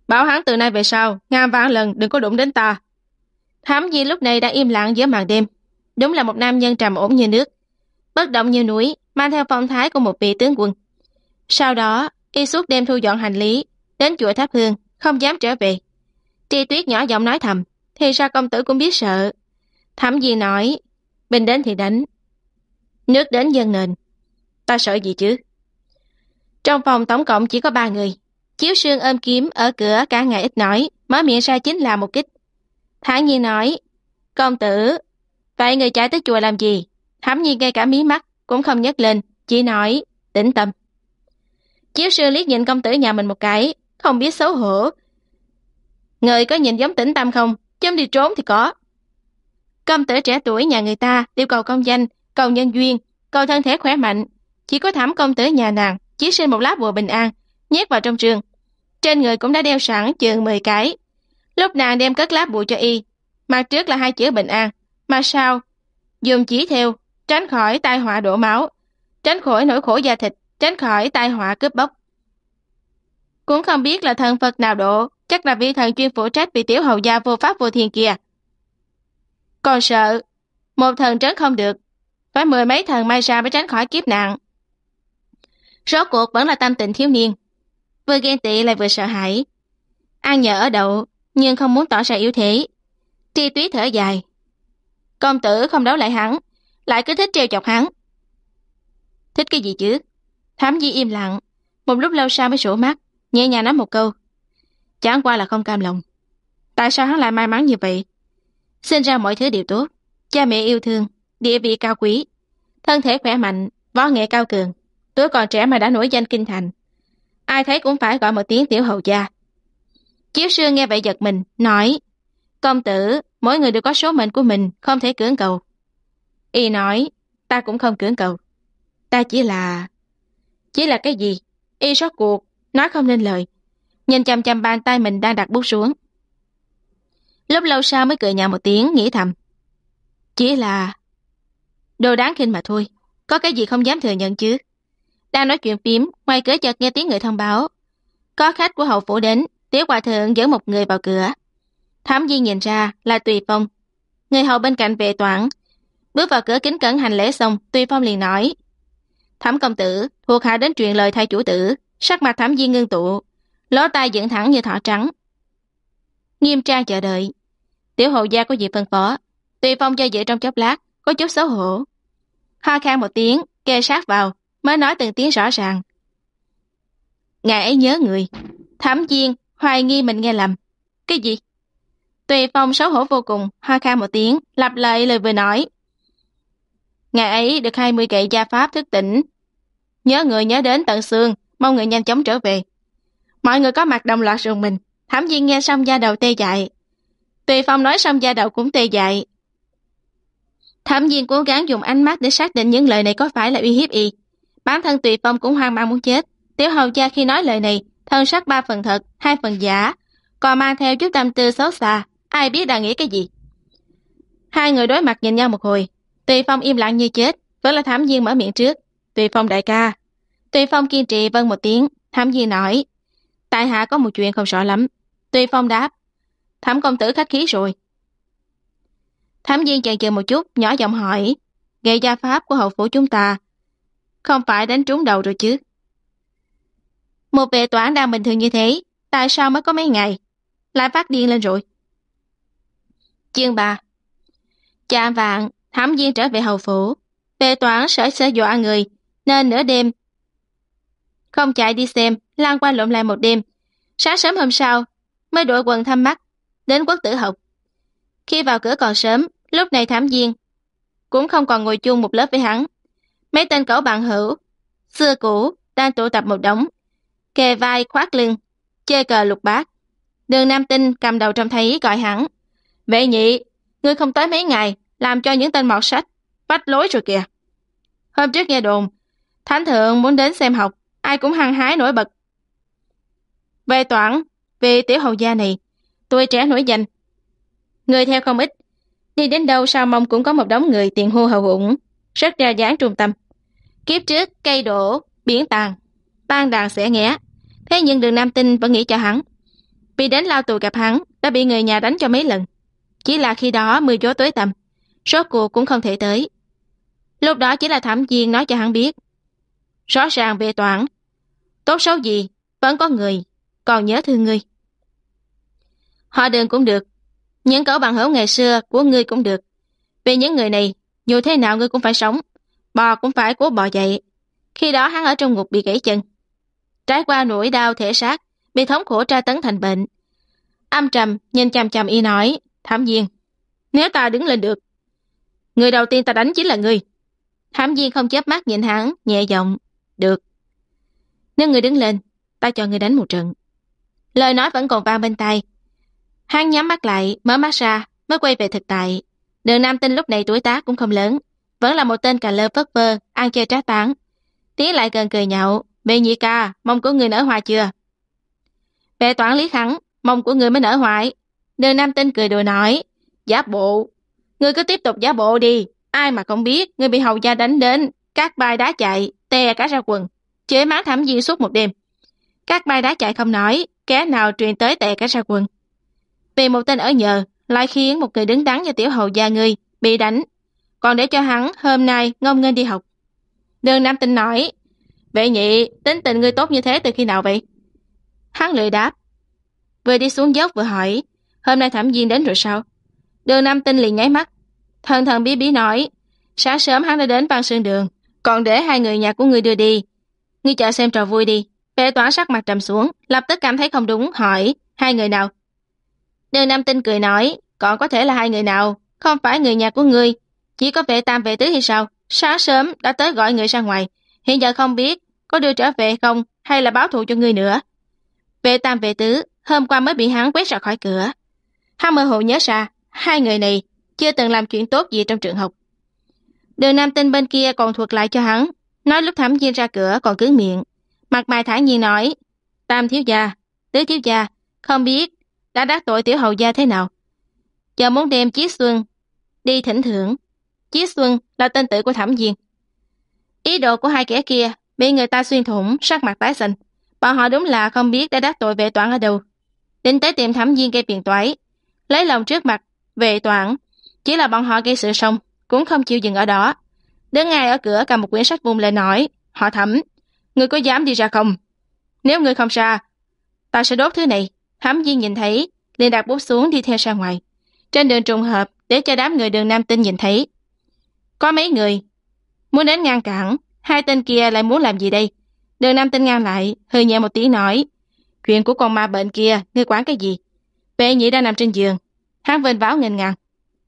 [SPEAKER 1] Bảo hắn từ nay về sau, ngàn vạn lần đừng có đụng đến ta. Thám Di lúc này đang im lặng giữa màn đêm. Đúng là một nam nhân trầm ổn như nước, bất động như núi, mang theo phong thái của một vị tướng quân. Sau đó, y suốt đêm thu dọn hành lý, đến chùa thắp hương, không dám trở về. Tri Tuyết nhỏ giọng nói thầm, thì sao công tử cũng biết sợ. Thẩm Di nói, binh đến thì đánh, nước đến dâng nền, ta sợ gì chứ. Trong phòng tổng cộng chỉ có 3 người. Chiếu Sương ôm kiếm ở cửa cả ngày ít nói, mở miệng ra chính là một kích. Thản nhiên nói, công tử, vậy người chạy tới chùa làm gì? Thẩm Nhiên ngay cả mí mắt cũng không nhấc lên, chỉ nói, tĩnh tâm. Chiếu Sương liếc nhìn công tử nhà mình một cái, không biết xấu hổ. Người có nhìn giống tĩnh tâm không? Chấm đi trốn thì có. Công tử trẻ tuổi nhà người ta yêu cầu công danh, cầu nhân duyên, cầu thân thể khỏe mạnh. Chỉ có Thẩm công tử nhà nàng chỉ xin một lá bùa bình an, nhét vào trong trường. Trên người cũng đã đeo sẵn chừng 10 cái. Lúc nàng đem cất lá bùa cho y, mặt trước là 2 chữ bình an, mà sau dùng chỉ theo, tránh khỏi tai họa đổ máu, tránh khỏi nỗi khổ da thịt, tránh khỏi tai họa cướp bóc. Cũng không biết là thần Phật nào độ, chắc là vị thần chuyên phụ trách vì tiểu hầu gia vô pháp vô thiên kia. Còn sợ, một thần trấn không được, phải 10 mấy thần may ra mới tránh khỏi kiếp nạn. Rốt cuộc vẫn là tâm tình thiếu niên, vừa ghen tị lại vừa sợ hãi. Ăn nhờ ở đậu, nhưng không muốn tỏ ra yếu thế. Tri Tuyết thở dài. Công tử không đấu lại hắn, lại cứ thích trêu chọc hắn. Thích cái gì chứ? Thám Di im lặng, một lúc lâu sau mới sổ mắt, nhẹ nhàng nói một câu. Chẳng qua là không cam lòng. Tại sao hắn lại may mắn như vậy? Sinh ra mọi thứ đều tốt, cha mẹ yêu thương, địa vị cao quý, thân thể khỏe mạnh, võ nghệ cao cường. Tuổi còn trẻ mà đã nổi danh kinh thành, ai thấy cũng phải gọi một tiếng tiểu hầu gia. Chiếu Sương nghe vậy giật mình, nói, công tử, mỗi người đều có số mệnh của mình, không thể cưỡng cầu. Y nói, ta cũng không cưỡng cầu. Ta chỉ là cái gì? Y sốt cuộc, nói không nên lời, nhìn chằm chằm bàn tay mình đang đặt bút xuống. Lúc lâu sau mới cười nhạo một tiếng, nghĩ thầm, chỉ là đồ đáng khinh mà thôi, có cái gì không dám thừa nhận chứ. Đang nói chuyện phím, ngoài cửa chợt nghe tiếng người thông báo, có khách của hậu phủ đến. Tiểu hòa thượng dẫn một người vào cửa. Thám Di nhìn ra là Tùy Phong, người hầu bên cạnh Vệ Toản. Bước vào cửa kính cẩn hành lễ xong, Tùy Phong liền nói, Thẩm công tử, thuộc hạ đến truyền lời thay chủ tử. Sắc mặt Thẩm Di ngưng tụ, lỗ tai dựng thẳng như thỏ trắng, nghiêm trang chờ đợi. Tiểu hầu gia có gì phân phó? Tùy Phong do dự trong chốc lát, có chút xấu hổ, ho khan một tiếng, kề sát vào, mới nói từng tiếng rõ ràng. Ngài ấy nhớ người. Thẩm Diên hoài nghi mình nghe lầm. Cái gì? Tùy Phong xấu hổ vô cùng, ho khan một tiếng, lặp lại lời vừa nói. Ngài ấy được 20 gậy gia pháp thức tỉnh, nhớ người nhớ đến tận xương, mong người nhanh chóng trở về. Mọi người có mặt đồng loạt rùng mình. Thẩm Diên nghe xong da đầu tê dại. Tùy Phong nói xong da đầu cũng tê dại. Thẩm Diên cố gắng dùng ánh mắt để xác định những lời này có phải là uy hiếp y. Bản thân Tùy Phong cũng hoang mang muốn chết. Tiểu hầu gia khi nói lời này, thân sắc 3 phần thật, 2 phần giả, còn mang theo chút tâm tư xấu xa, ai biết đang nghĩ cái gì. Hai người đối mặt nhìn nhau một hồi, Tùy Phong im lặng như chết, vẫn là Thẩm Diên mở miệng trước. Tùy Phong đại ca. Tùy Phong kiên trì vâng một tiếng. Thẩm Diên nói, tại hạ có một chuyện không rõ lắm. Tùy Phong đáp, Thẩm công tử khách khí rồi. Thẩm Diên chần chừ một chút, nhỏ giọng hỏi, gậy gia pháp của hậu phủ chúng ta không phải đánh trúng đầu rồi chứ? Một Vệ Toản đang bình thường như thế, tại sao mới có mấy ngày lại phát điên lên rồi? Chương 3. Chạm vạng, Thẩm Diên trở về hầu phủ. Vệ Toản sợ sẽ dọa người, nên nửa đêm không chạy đi xem, lang quanh lộn lại một đêm. Sáng sớm hôm sau mới đội quần thăm mắt đến Quốc Tử học. Khi vào cửa còn sớm, lúc này Thẩm Diên cũng không còn ngồi chung một lớp với hắn. Mấy tên cẩu bạn hữu xưa cũ đang tụ tập một đống, kề vai khoác lưng, chơi cờ lục bát. Đường Nam Tinh cầm đầu trông thấy gọi hắn, Vệ nhị, ngươi không tới mấy ngày, làm cho những tên mọt sách vách lối rồi kìa. Hôm trước nghe đồn thánh thượng muốn đến xem học, ai cũng hăng hái nổi bật. Vệ Toản, vì tiểu hầu gia này tuổi trẻ nổi danh, người theo không ít, đi đến đâu sao mong cũng có một đống người tiền hô hậu ủng, rất ra dáng trung tâm. Kiếp trước cây đổ biển tàn, tan đàn xẻ nghé, thế nhưng Đường Nam Tinh vẫn nghĩ cho hắn. Vì đến lao tù gặp hắn, đã bị người nhà đánh cho mấy lần. Chỉ là khi đó mưa gió tối tăm, rốt cuộc cũng không thể tới. Lúc đó chỉ là thẩm viên nói cho hắn biết. Rõ ràng về Toản, tốt xấu gì, vẫn có người, còn nhớ thương ngươi. Họ Đường cũng được, những cậu bằng hữu ngày xưa của ngươi cũng được. Vì những người này, dù thế nào ngươi cũng phải sống, bò cũng phải cố bò dậy. Khi đó hắn ở trong ngục bị gãy chân, trải qua nỗi đau thể xác, bị thống khổ tra tấn thành bệnh. Âm trầm nhìn chằm chằm y nói, thẩm viên, nếu ta đứng lên được, người đầu tiên ta đánh chính là ngươi. Thẩm viên không chớp mắt nhìn hắn, nhẹ giọng, được. Nếu ngươi đứng lên, ta cho ngươi đánh một trận. Lời nói vẫn còn vang bên tai. Hắn nhắm mắt lại, mở mắt ra, mới quay về thực tại. Đường Nam Tinh lúc này tuổi tác cũng không lớn, vẫn là một tên cà lơ vất vơ, ăn chơi trá tán. Tiến lại gần cười nhạo, Bệ nhị ca, mông của người nở hoa chưa? Bệ Toản liếc hắn, mông của người mới nở hoại. Đường Nam Tinh cười đùa nói, giả bộ. Ngươi cứ tiếp tục giả bộ đi, ai mà không biết, ngươi bị hầu gia đánh đến, các bài đá chạy, tè cả ra quần, chế mắng thẩm viên suốt một đêm. Các bài đá chạy không nói, kẻ nào truyền tới tè cả ra quần. Vì một tên ở nhờ, lại khiến một người đứng đắn như tiểu hầu gia ngươi bị đánh, còn để cho hắn hôm nay ngông nghênh đi học. Đường Nam Tinh nói, Bệ nhị, tính tình ngươi tốt như thế từ khi nào vậy? Hắn lười đáp, vừa đi xuống dốc vừa hỏi, hôm nay thẩm viên đến rồi sao? Đường Nam Tinh liền nháy mắt, thần thần bí bí nói, sáng sớm hắn đã đến Văn Sơn Đường, còn để hai người nhà của ngươi đưa đi. Ngươi chờ xem trò vui đi. Vệ Toản sắc mặt trầm xuống, lập tức cảm thấy không đúng, hỏi, hai người nào? Đường Nam Tinh cười nói, còn có thể là hai người nào, không phải người nhà của ngươi, chỉ có vệ tam vệ tứ hay sao? Sáng sớm đã tới gọi người ra ngoài, hiện giờ không biết có đưa trở về không hay là báo thù cho ngươi nữa. Vệ tam vệ tứ hôm qua mới bị hắn quét ra khỏi cửa. Hắn mơ hồ nhớ ra, hai người này chưa từng làm chuyện tốt gì trong trường học. Đường Nam Tinh bên kia còn thuật lại cho hắn, nói lúc thẩm viên ra cửa còn cứng miệng, mặt mày thản nhiên nói, tam thiếu gia, tứ thiếu gia, không biết đã đắc tội tiểu hầu gia thế nào. Giờ muốn đem Chí Xuân đi thỉnh thưởng. Chí Xuân là tên tử của thẩm viên. Ý đồ của hai kẻ kia bị người ta xuyên thủng, sắc mặt tái xanh. Bọn họ đúng là không biết đã đắc tội Vệ Toản ở đâu, định tới tìm thẩm viên gây phiền toái, lấy lòng trước mặt Vệ Toản. Chỉ là bọn họ gây sự xong cũng không chịu dừng ở đó, đứng ngay ở cửa cầm một quyển sách vung lên nói, họ Thẩm, ngươi có dám đi ra không? Nếu ngươi không ra, ta sẽ đốt thứ này. Thẩm viên nhìn thấy liền đặt bút xuống đi theo ra ngoài. Trên đường trùng hợp để cho đám người Đường Nam Tinh nhìn thấy, có mấy người muốn đến ngăn cản, hai tên kia lại muốn làm gì đây? Đường Nam Tinh ngăn lại, hừ nhẹ một tiếng nói, chuyện của con ma bệnh kia ngươi quản cái gì? Vệ nhị đang nằm trên giường. Hắn vênh váo nghênh ngang,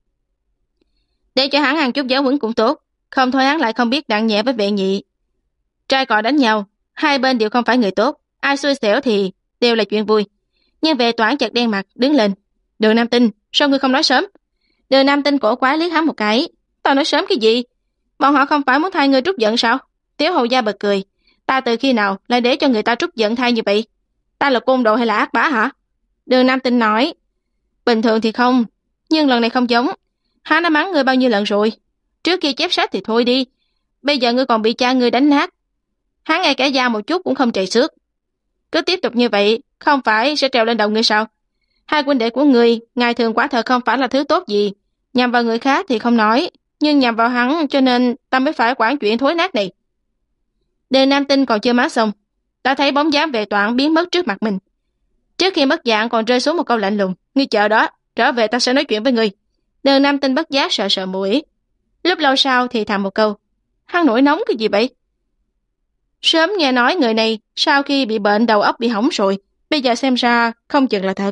[SPEAKER 1] để cho hắn ăn chút giáo huấn cũng tốt, không thôi hắn lại không biết nặng nhẹ với vệ nhị. Trai cò đánh nhau, hai bên đều không phải người tốt, ai xui xẻo thì đều là chuyện vui. Nhưng Vệ Toản chợt đen mặt đứng lên, Đường Nam Tinh, sao ngươi không nói sớm? Đường Nam Tinh cổ quái liếc hắn một cái, tao nói sớm cái gì? Bọn họ không phải muốn thay ngươi trút giận sao? Tiểu hầu gia bật cười, ta từ khi nào lại để cho người ta trút giận thay như vậy? Ta là côn đồ hay là ác bá hả? Đường Nam Tinh nói, bình thường thì không, nhưng lần này không giống. Hắn đã mắng ngươi bao nhiêu lần rồi, trước kia chép sách thì thôi đi, bây giờ ngươi còn bị cha ngươi đánh nát. Hắn ngay cả da một chút cũng không trầy xước. Cứ tiếp tục như vậy, không phải sẽ trèo lên đầu ngươi sao? Hai huynh đệ của ngươi ngày thường quả thật không phải là thứ tốt gì, nhằm vào người khác thì không nói, nhưng nhằm vào hắn cho nên ta mới phải quản chuyện thối nát này. Đường Nam Tinh còn chưa mắng xong, ta thấy bóng dáng Vệ Toản biến mất trước mặt mình. Trước khi mất dạng còn rơi xuống một câu lạnh lùng, ngươi chờ đó, trở về ta sẽ nói chuyện với ngươi. Đường Nam Tinh bất giác sợ sợ mũi. Lúc lâu sau thì thầm một câu, hắn nổi nóng cái gì vậy? Sớm nghe nói người này sau khi bị bệnh đầu óc bị hỏng rồi, bây giờ xem ra không chừng là thật.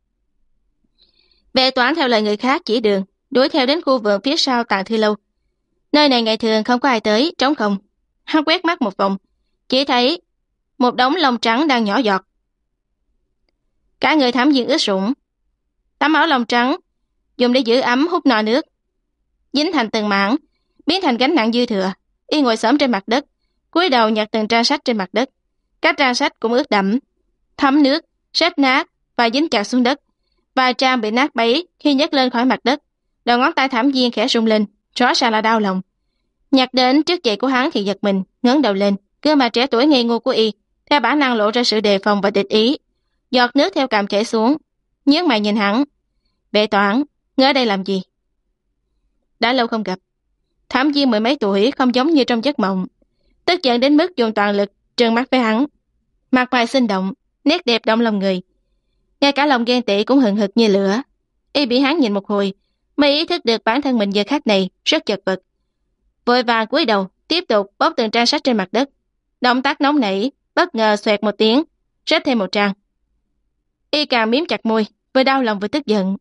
[SPEAKER 1] Vệ Toản theo lời người khác chỉ đường, đuổi theo đến khu vườn phía sau Tàng Thư Lâu. Nơi này ngày thường không có ai tới, trống không. Hắn quét mắt một vòng, chỉ thấy một đống lông trắng đang nhỏ giọt. Cả người thẩm viên ướt sũng. Tấm áo lông trắng dùng để giữ ấm hút no nước, dính thành từng mảng, biến thành gánh nặng dư thừa. Y ngồi xổm trên mặt đất, cúi đầu nhặt từng trang sách trên mặt đất. Các trang sách cũng ướt đẫm, thấm nước, rách nát và dính chặt xuống đất. Vài trang bị nát bấy khi nhấc lên khỏi mặt đất. Đầu ngón tay thẩm viên khẽ rung lên, rõ ràng là đau lòng. Nhặt đến trước giày của hắn thì giật mình, ngẩng đầu lên, gương mặt trẻ tuổi ngây ngô của y theo bản năng lộ ra sự đề phòng và địch ý. Giọt nước theo cằm chảy xuống, nhướng mày nhìn hắn. Vệ Toản, ngươi ở đây làm gì? Đã lâu không gặp. Thẩm Viên 10 mấy tuổi không giống như trong giấc mộng, tức giận đến mức dùng toàn lực trừng mắt với hắn. Mặt mày sinh động, nét đẹp động lòng người. Ngay cả lòng ghen tị cũng hừng hực như lửa. Y bị hắn nhìn một hồi, mới ý thức được bản thân mình giờ khắc này rất chật vật. Vội vàng cúi đầu, tiếp tục bóc từng trang sách trên mặt đất. Động tác nóng nảy, bất ngờ xoẹt một tiếng, rách thêm một trang. Y càng miếm chặt môi, vừa đau lòng vừa tức giận.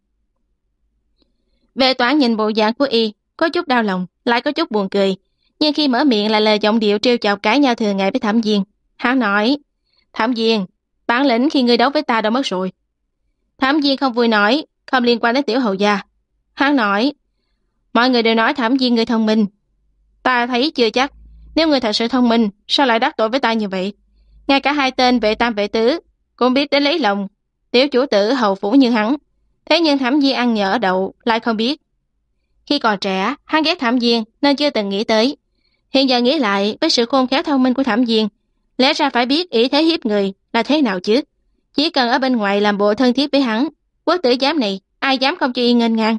[SPEAKER 1] Vệ Toản nhìn bộ dạng của Y, có chút đau lòng, lại có chút buồn cười. Nhưng khi mở miệng lại là giọng điệu trêu chọc cãi nhau thường ngày với Thẩm Viên. Hắn nói, Thẩm Viên, bản lĩnh khi ngươi đấu với ta đâu mất rồi. Thẩm Viên không vui nói, không liên quan đến tiểu hầu gia. Hắn nói, mọi người đều nói Thẩm Viên người thông minh. Ta thấy chưa chắc, nếu người thật sự thông minh, sao lại đắc tội với ta như vậy? Ngay cả hai tên vệ tam vệ tứ cũng biết đến lấy lòng tiểu chủ tử hầu phủ như hắn. Thế nhưng Thẩm Viên ăn nhỡ đậu lại không biết. Khi còn trẻ, hắn ghét Thẩm Viên nên chưa từng nghĩ tới. Hiện giờ nghĩ lại, với sự khôn khéo thông minh của Thẩm Viên, lẽ ra phải biết ý thế hiếp người là thế nào chứ. Chỉ cần ở bên ngoài làm bộ thân thiết với hắn, quốc tử giám này ai dám không cho Y nghênh ngang.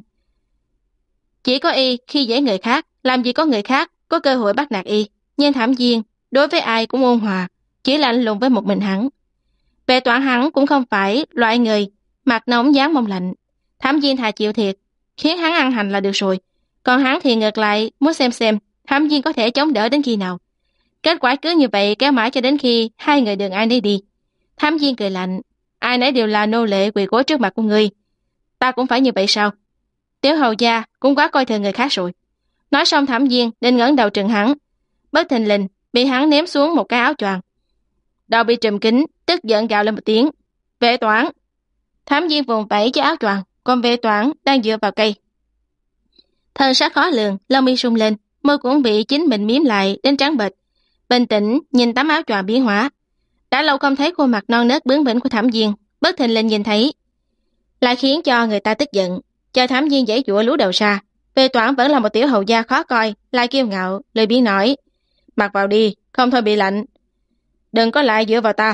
[SPEAKER 1] Chỉ có Y khi dễ người khác, làm gì có người khác có cơ hội bắt nạt Y. Nhưng Thẩm Viên đối với ai cũng ôn hòa, chỉ lạnh lùng với một mình hắn. Về Toản hắn cũng không phải loại người mặt nóng dáng mông lạnh. Thẩm Viên thà chịu thiệt, khiến hắn ăn hành là được rồi. Còn hắn thì ngược lại muốn xem Thẩm Viên có thể chống đỡ đến khi nào. Kết quả cứ như vậy kéo mãi cho đến khi hai người đường ai nấy đi. Thẩm Viên cười lạnh, ai nấy đều là nô lệ quỳ gối trước mặt của ngươi. Ta cũng phải như vậy sao? Tiểu hầu gia cũng quá coi thường người khác rồi. Nói xong Thẩm Viên định ngẩng đầu trừng hắn, bất thình lình bị hắn ném xuống một cái áo choàng. Đầu bị trùm kín, tức giận gào lên một tiếng. Vệ Toản! Thẩm Viên vùng vẫy cho áo choàng, còn Vệ Toản đang dựa vào cây. Thần sắc khó lường, lông mi sung lên, môi cũng bị chính mình miếm lại đến trắng bệch. Bình tĩnh nhìn tấm áo choàng biến hóa. Đã lâu không thấy khuôn mặt non nớt bướng bỉnh của Thẩm Viên, bất thình lình nhìn thấy, lại khiến cho người ta tức giận. Chờ Thẩm Viên giãy giụa lú đầu ra, Vệ Toản vẫn là một tiểu hầu gia khó coi, lại kiêu ngạo, lười biếng nói: "Mặc vào đi, không thôi bị lạnh. Đừng có lại dựa vào ta."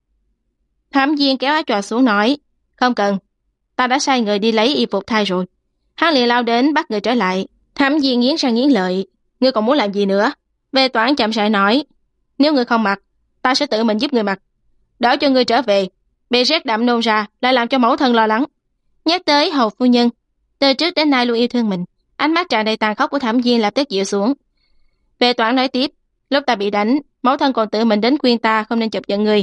[SPEAKER 1] Thẩm Viên kéo áo choàng xuống nói: "Không cần, ta đã sai người đi lấy y phục thay rồi." Hắn liền lao đến bắt người trở lại. Thẩm Viên nghiến răng nghiến lợi: "Ngươi còn muốn làm gì nữa?" Vệ Toản chậm rãi nói: "Nếu ngươi không mặc, ta sẽ tự mình giúp ngươi mặc. Đỡ cho ngươi trở về, bị rét đậm nôn ra lại làm cho mẫu thân lo lắng." Nhắc tới hầu phu nhân, từ trước đến nay luôn yêu thương mình, ánh mắt tràn đầy tàn khốc của Thẩm Viên lập tức dịu xuống. Vệ Toản nói tiếp: "Lúc ta bị đánh, mẫu thân còn tự mình đến khuyên ta không nên chọc giận ngươi.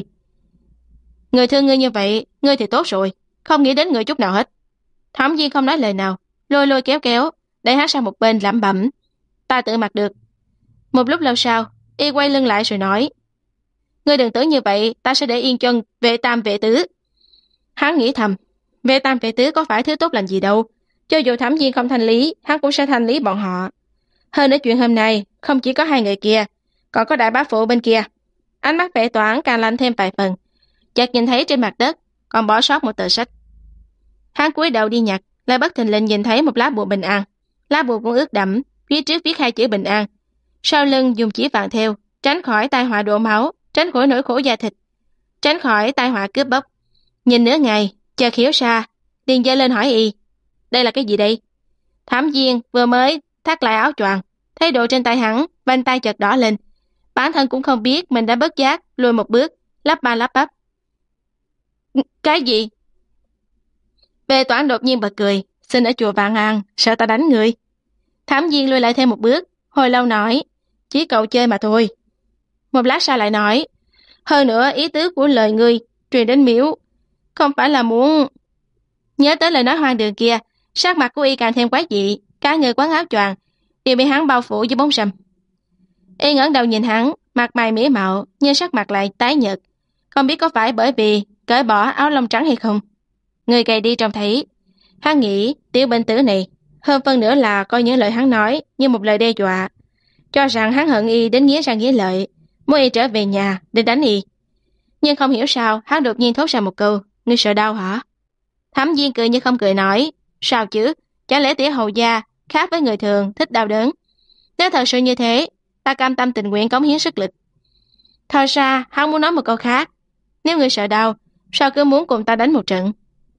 [SPEAKER 1] Người thương ngươi như vậy, ngươi thì tốt rồi, không nghĩ đến ngươi chút nào hết." Thẩm Viên không nói lời nào, lôi lôi kéo kéo, đẩy hắn sang một bên lẩm bẩm: "Ta tự mặc được." Một lúc lâu sau, y quay lưng lại rồi nói: "Ngươi đừng tưởng như vậy, ta sẽ để yên cho vệ tam vệ tứ." Hắn nghĩ thầm, vệ tam vệ tứ có phải thứ tốt lành gì đâu, cho dù Thẩm Viên không thanh lý, hắn cũng sẽ thanh lý bọn họ. Hơn nữa chuyện hôm nay, không chỉ có hai người kia, còn có đại bá phụ bên kia. Ánh mắt Vệ Toản càng lạnh thêm vài phần, chợt nhìn thấy trên mặt đất còn bỏ sót một tờ sách. Hắn cúi đầu đi nhặt, lại bất thình lình nhìn thấy một lá bùa bình an. Lá bùa cũng ướt đẫm, phía trước viết hai chữ bình an, sau lưng dùng chỉ vàng thêu, tránh khỏi tai họa đổ máu, tránh khỏi nỗi khổ da thịt, tránh khỏi tai họa cướp bóc. Nhìn nửa ngày, chợt hiểu ra, liền giơ lên hỏi y: "Đây là cái gì đây?" Thẩm Viên vừa mới thắt lại áo choàng, thấy đồ trên tay hắn, vành tay chợt đỏ lên. Bản thân cũng không biết mình đã bất giác lùi một bước, lắp ba lắp bắp: "Cái gì?" Vệ Toản đột nhiên bật cười: "Xin ở chùa Vạn An, sợ ta đánh người." Thẩm Viên lùi lại thêm một bước, hồi lâu nói: "Chỉ cậu chơi mà thôi." Một lát sau lại nói: "Hơn nữa ý tứ của lời ngươi truyền đến miếu, không phải là muốn..." Nhớ tới lời nói hoang đường kia, sắc mặt của y càng thêm quái dị, cả người quấn áo choàng đều bị hắn bao phủ dưới bóng râm. Y ngẩng đầu nhìn hắn, mặt mày mỉa mạo, nhưng sắc mặt lại tái nhợt, không biết có phải bởi vì cởi bỏ áo lông trắng hay không. Người gầy đi trông thấy. Hắn nghĩ tiểu bệnh tử này hơn phân nửa là coi những lời hắn nói như một lời đe dọa, cho rằng hắn hận y đến nghiến răng nghiến lợi, muốn y trở về nhà để đánh y. Nhưng không hiểu sao hắn đột nhiên thốt ra một câu: "Ngươi sợ đau hả?" Thẩm Viên cười như không cười nói: "Sao chứ, chả lẽ tiểu hầu gia khác với người thường thích đau đớn? Nếu thật sự như thế, ta cam tâm tình nguyện cống hiến sức lực." Thật ra hắn muốn nói một câu khác: "Nếu ngươi sợ đau, sao cứ muốn cùng ta đánh một trận?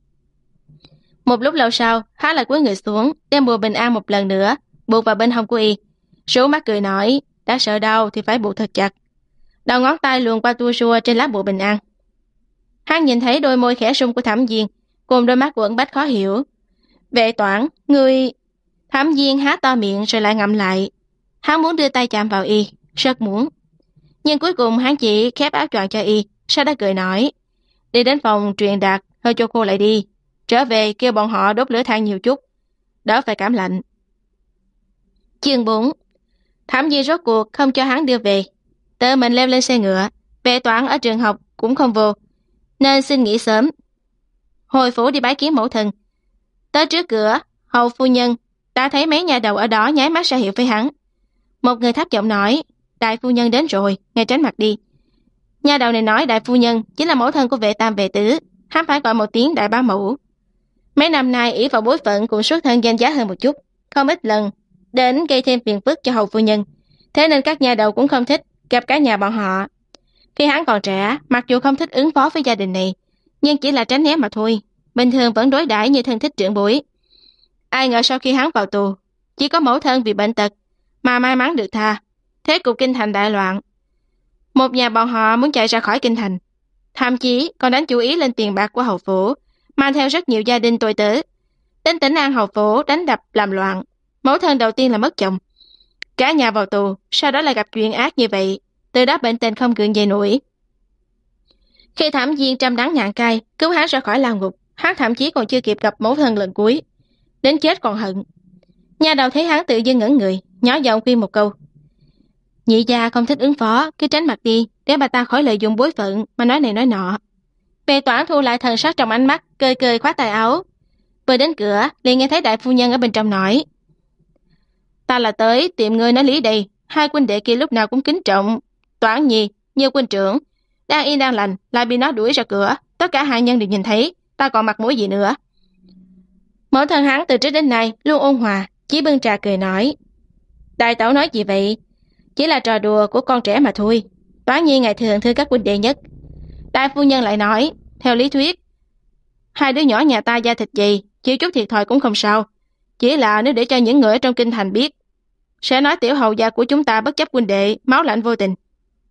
[SPEAKER 1] Một lúc lâu sau, hắn lại cúi người xuống, đem bùa bình an một lần nữa, buộc vào bên hông của y. Rủ mắt cười nói, đã sợ đau thì phải buộc thật chặt. Đầu ngón tay luồn qua tua rua trên lá bùa bình an. Hắn nhìn thấy đôi môi khẽ sung của Thẩm Viên, cùng đôi mắt quẩn bách khó hiểu. Vệ Toản, ngươi... Thẩm Viên há to miệng rồi lại ngậm lại. Hắn muốn đưa tay chạm vào y, rất muốn. Nhưng cuối cùng hắn chỉ khép áo choàng cho y, sau đó cười nói, đi đến phòng truyền đạt, hơi cho cô lại đi. Trở về kêu bọn họ đốt lửa than nhiều chút, đỡ phải cảm lạnh. Chương 4. Thẩm Viên rốt cuộc không cho hắn đưa về, tự mình leo lên xe ngựa. Vệ Toản ở trường học cũng không vô, nên xin nghỉ sớm. Hồi phủ đi bái kiến mẫu thân. Tới trước cửa, hầu phu nhân đã thấy mấy nhà đầu ở đó nháy mắt ra hiệu với hắn. Một người thấp giọng nói, đại phu nhân đến rồi, ngài tránh mặt đi. Nhà đầu này nói đại phu nhân chính là mẫu thân của vệ tam vệ tứ, hắn phải gọi một tiếng đại bá mẫu. Mấy năm nay ỷ vào bối phận cũng xuất thân danh giá hơn một chút, không ít lần đến gây thêm phiền phức cho hầu phu nhân, thế nên các nhà đầu cũng không thích gặp cả nhà bọn họ. Khi hắn còn trẻ, mặc dù không thích ứng phó với gia đình này, nhưng chỉ là tránh né mà thôi, bình thường vẫn đối đãi như thân thích trưởng bối. Ai ngờ sau khi hắn vào tù, chỉ có mẫu thân vì bệnh tật mà may mắn được tha, thế cục kinh thành đại loạn. Một nhà bọn họ muốn chạy ra khỏi kinh thành, thậm chí còn đánh chú ý lên tiền bạc của hầu phủ, mang theo rất nhiều gia đình tôi tớ. Đến tỉnh An hầu phủ đánh đập làm loạn, mẫu thân đầu tiên là mất chồng, cả nhà vào tù, sau đó lại gặp chuyện ác như vậy, từ đó bệnh tình không gượng dậy nổi. Khi Thẩm Viên trăm đắng ngàn cay cứu hắn ra khỏi lao ngục, hắn thậm chí còn chưa kịp gặp mẫu thân lần cuối, đến chết còn hận. Nhà đầu thấy hắn tự dưng ngẩn người, nhỏ giọng khuyên một câu, nhị gia không thích ứng phó, cứ tránh mặt đi, để bà ta khỏi lợi dụng bối phận mà nói này nói nọ. Vệ Toản thu lại thần sắc trong ánh mắt, cười cười khoát tay áo. Vừa đến cửa, liền nghe thấy đại phu nhân ở bên trong nói, ta là tới tìm ngươi nói lý đây, hai huynh đệ kia lúc nào cũng kính trọng Toản nhi như huynh trưởng, đang yên đang lành lại bị nó đuổi ra cửa, tất cả hạ nhân đều nhìn thấy, ta còn mặt mũi gì nữa. Mẫu thân hắn từ trước đến nay luôn ôn hòa, chỉ bưng trà cười nói, đại tẩu nói gì vậy, chỉ là trò đùa của con trẻ mà thôi, Toản nhi ngày thường thương các huynh đệ nhất. Đại phu nhân lại nói, theo lý thuyết hai đứa nhỏ nhà ta da thịt gì, chịu chút thiệt thòi cũng không sao, chỉ là nếu để cho những người ở trong kinh thành biết, sẽ nói tiểu hầu gia của chúng ta bất chấp huynh đệ, máu lạnh vô tình.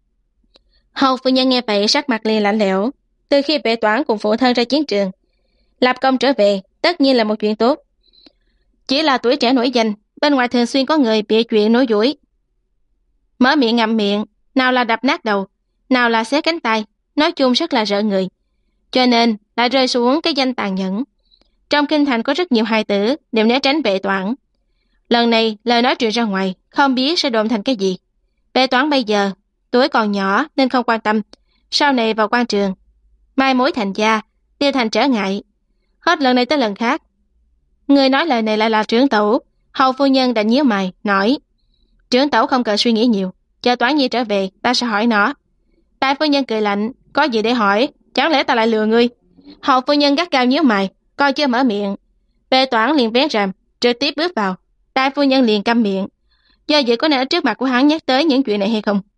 [SPEAKER 1] Hầu phu nhân nghe vậy sắc mặt liền lạnh lẽo. Từ khi Vệ Toản cùng phụ thân ra chiến trường, lập công trở về, tất nhiên là một chuyện tốt. Chỉ là tuổi trẻ nổi danh, bên ngoài thường xuyên có người bịa chuyện nói dối. Mở miệng ngậm miệng, nào là đập nát đầu, nào là xé cánh tay, nói chung rất là rợ người. Cho nên lại rơi xuống cái danh tàn nhẫn. Trong kinh thành có rất nhiều hài tử đều né tránh Vệ Toản. Lần này lời nói truyền ra ngoài, không biết sẽ đồn thành cái gì. Vệ Toản bây giờ tuổi còn nhỏ nên không quan tâm, sau này vào quan trường, mai mối thành gia, tiêu thành trở ngại. Hết lần này tới lần khác, người nói lời này lại là trưởng tẩu. Hầu phu nhân đã nhíu mày nói, trưởng tẩu không cần suy nghĩ nhiều, chờ Toản nhi trở về ta sẽ hỏi nó. Đại phu nhân cười lạnh, có gì để hỏi, chẳng lẽ ta lại lừa ngươi? Hầu phu nhân gắt gao nhíu mày, coi chưa mở miệng, Vệ Toản liền vén rèm trực tiếp bước vào. Đại phu nhân liền câm miệng, do dự có nên ở trước mặt của hắn nhắc tới những chuyện này hay không.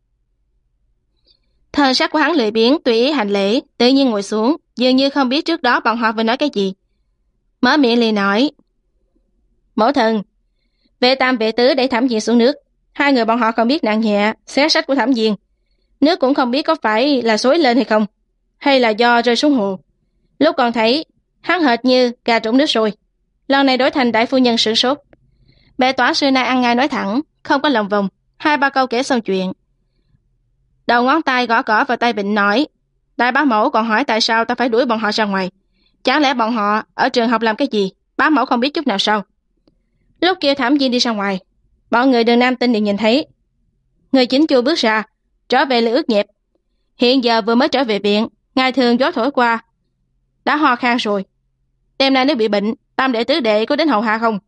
[SPEAKER 1] Thần sắc của hắn lười biếng tùy ý hành lễ, tự nhiên ngồi xuống, dường như không biết trước đó bọn họ vừa nói cái gì. Mở miệng liền nói, mẫu thần, Vệ tam vệ tứ để Thẩm Viên xuống nước, hai người bọn họ không biết nặng nhẹ xé sách của Thẩm Viên, nước cũng không biết có phải là xối lên hay không, hay là do rơi xuống hồ. Lúc còn thấy hắn hệt như gà trũng nước sôi. Lần này đổi thành đại phu nhân sửng sốt. Vệ Toản xưa nay ăn ngay nói thẳng, không có lòng vòng, hai ba câu kể xong chuyện. Đầu ngón tay gõ gõ vào tay bệnh nói, đại bá mẫu còn hỏi tại sao ta phải đuổi bọn họ ra ngoài, chẳng lẽ bọn họ ở trường học làm cái gì, bá mẫu không biết chút nào sao? Lúc kia Thẩm Viên đi ra ngoài, bọn người đường Nam Tinh đều nhìn thấy. Người chính chưa bước ra, trở về là ướt nhẹp. Hiện giờ vừa mới trở về viện, ngày thường gió thổi qua đã ho khan rồi. Đêm nay nếu bị bệnh, tam đệ tứ đệ có đến hầu hạ không?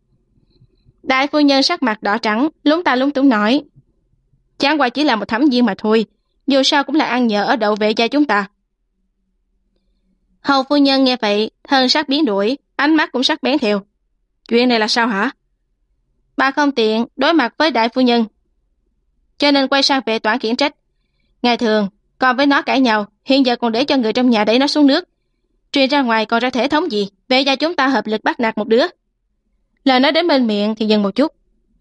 [SPEAKER 1] Đại phu nhân sắc mặt đỏ trắng, lúng ta lúng túng nói, chẳng qua chỉ là một Thẩm Viên mà thôi, dù sao cũng là ăn nhờ ở đậu vệ gia chúng ta. Hầu phu nhân nghe vậy, thân sắc biến đổi, ánh mắt cũng sắc bén theo. Chuyện này là sao hả? Bà không tiện đối mặt với đại phu nhân, cho nên quay sang Vệ Toản khiển trách. Ngày thường, Còn với nó cãi nhau, hiện giờ còn để cho người trong nhà đẩy nó xuống nước. Truyền ra ngoài còn ra thể thống gì, vệ gia chúng ta hợp lực bắt nạt một đứa. Lời nói đến bên miệng thì dừng một chút.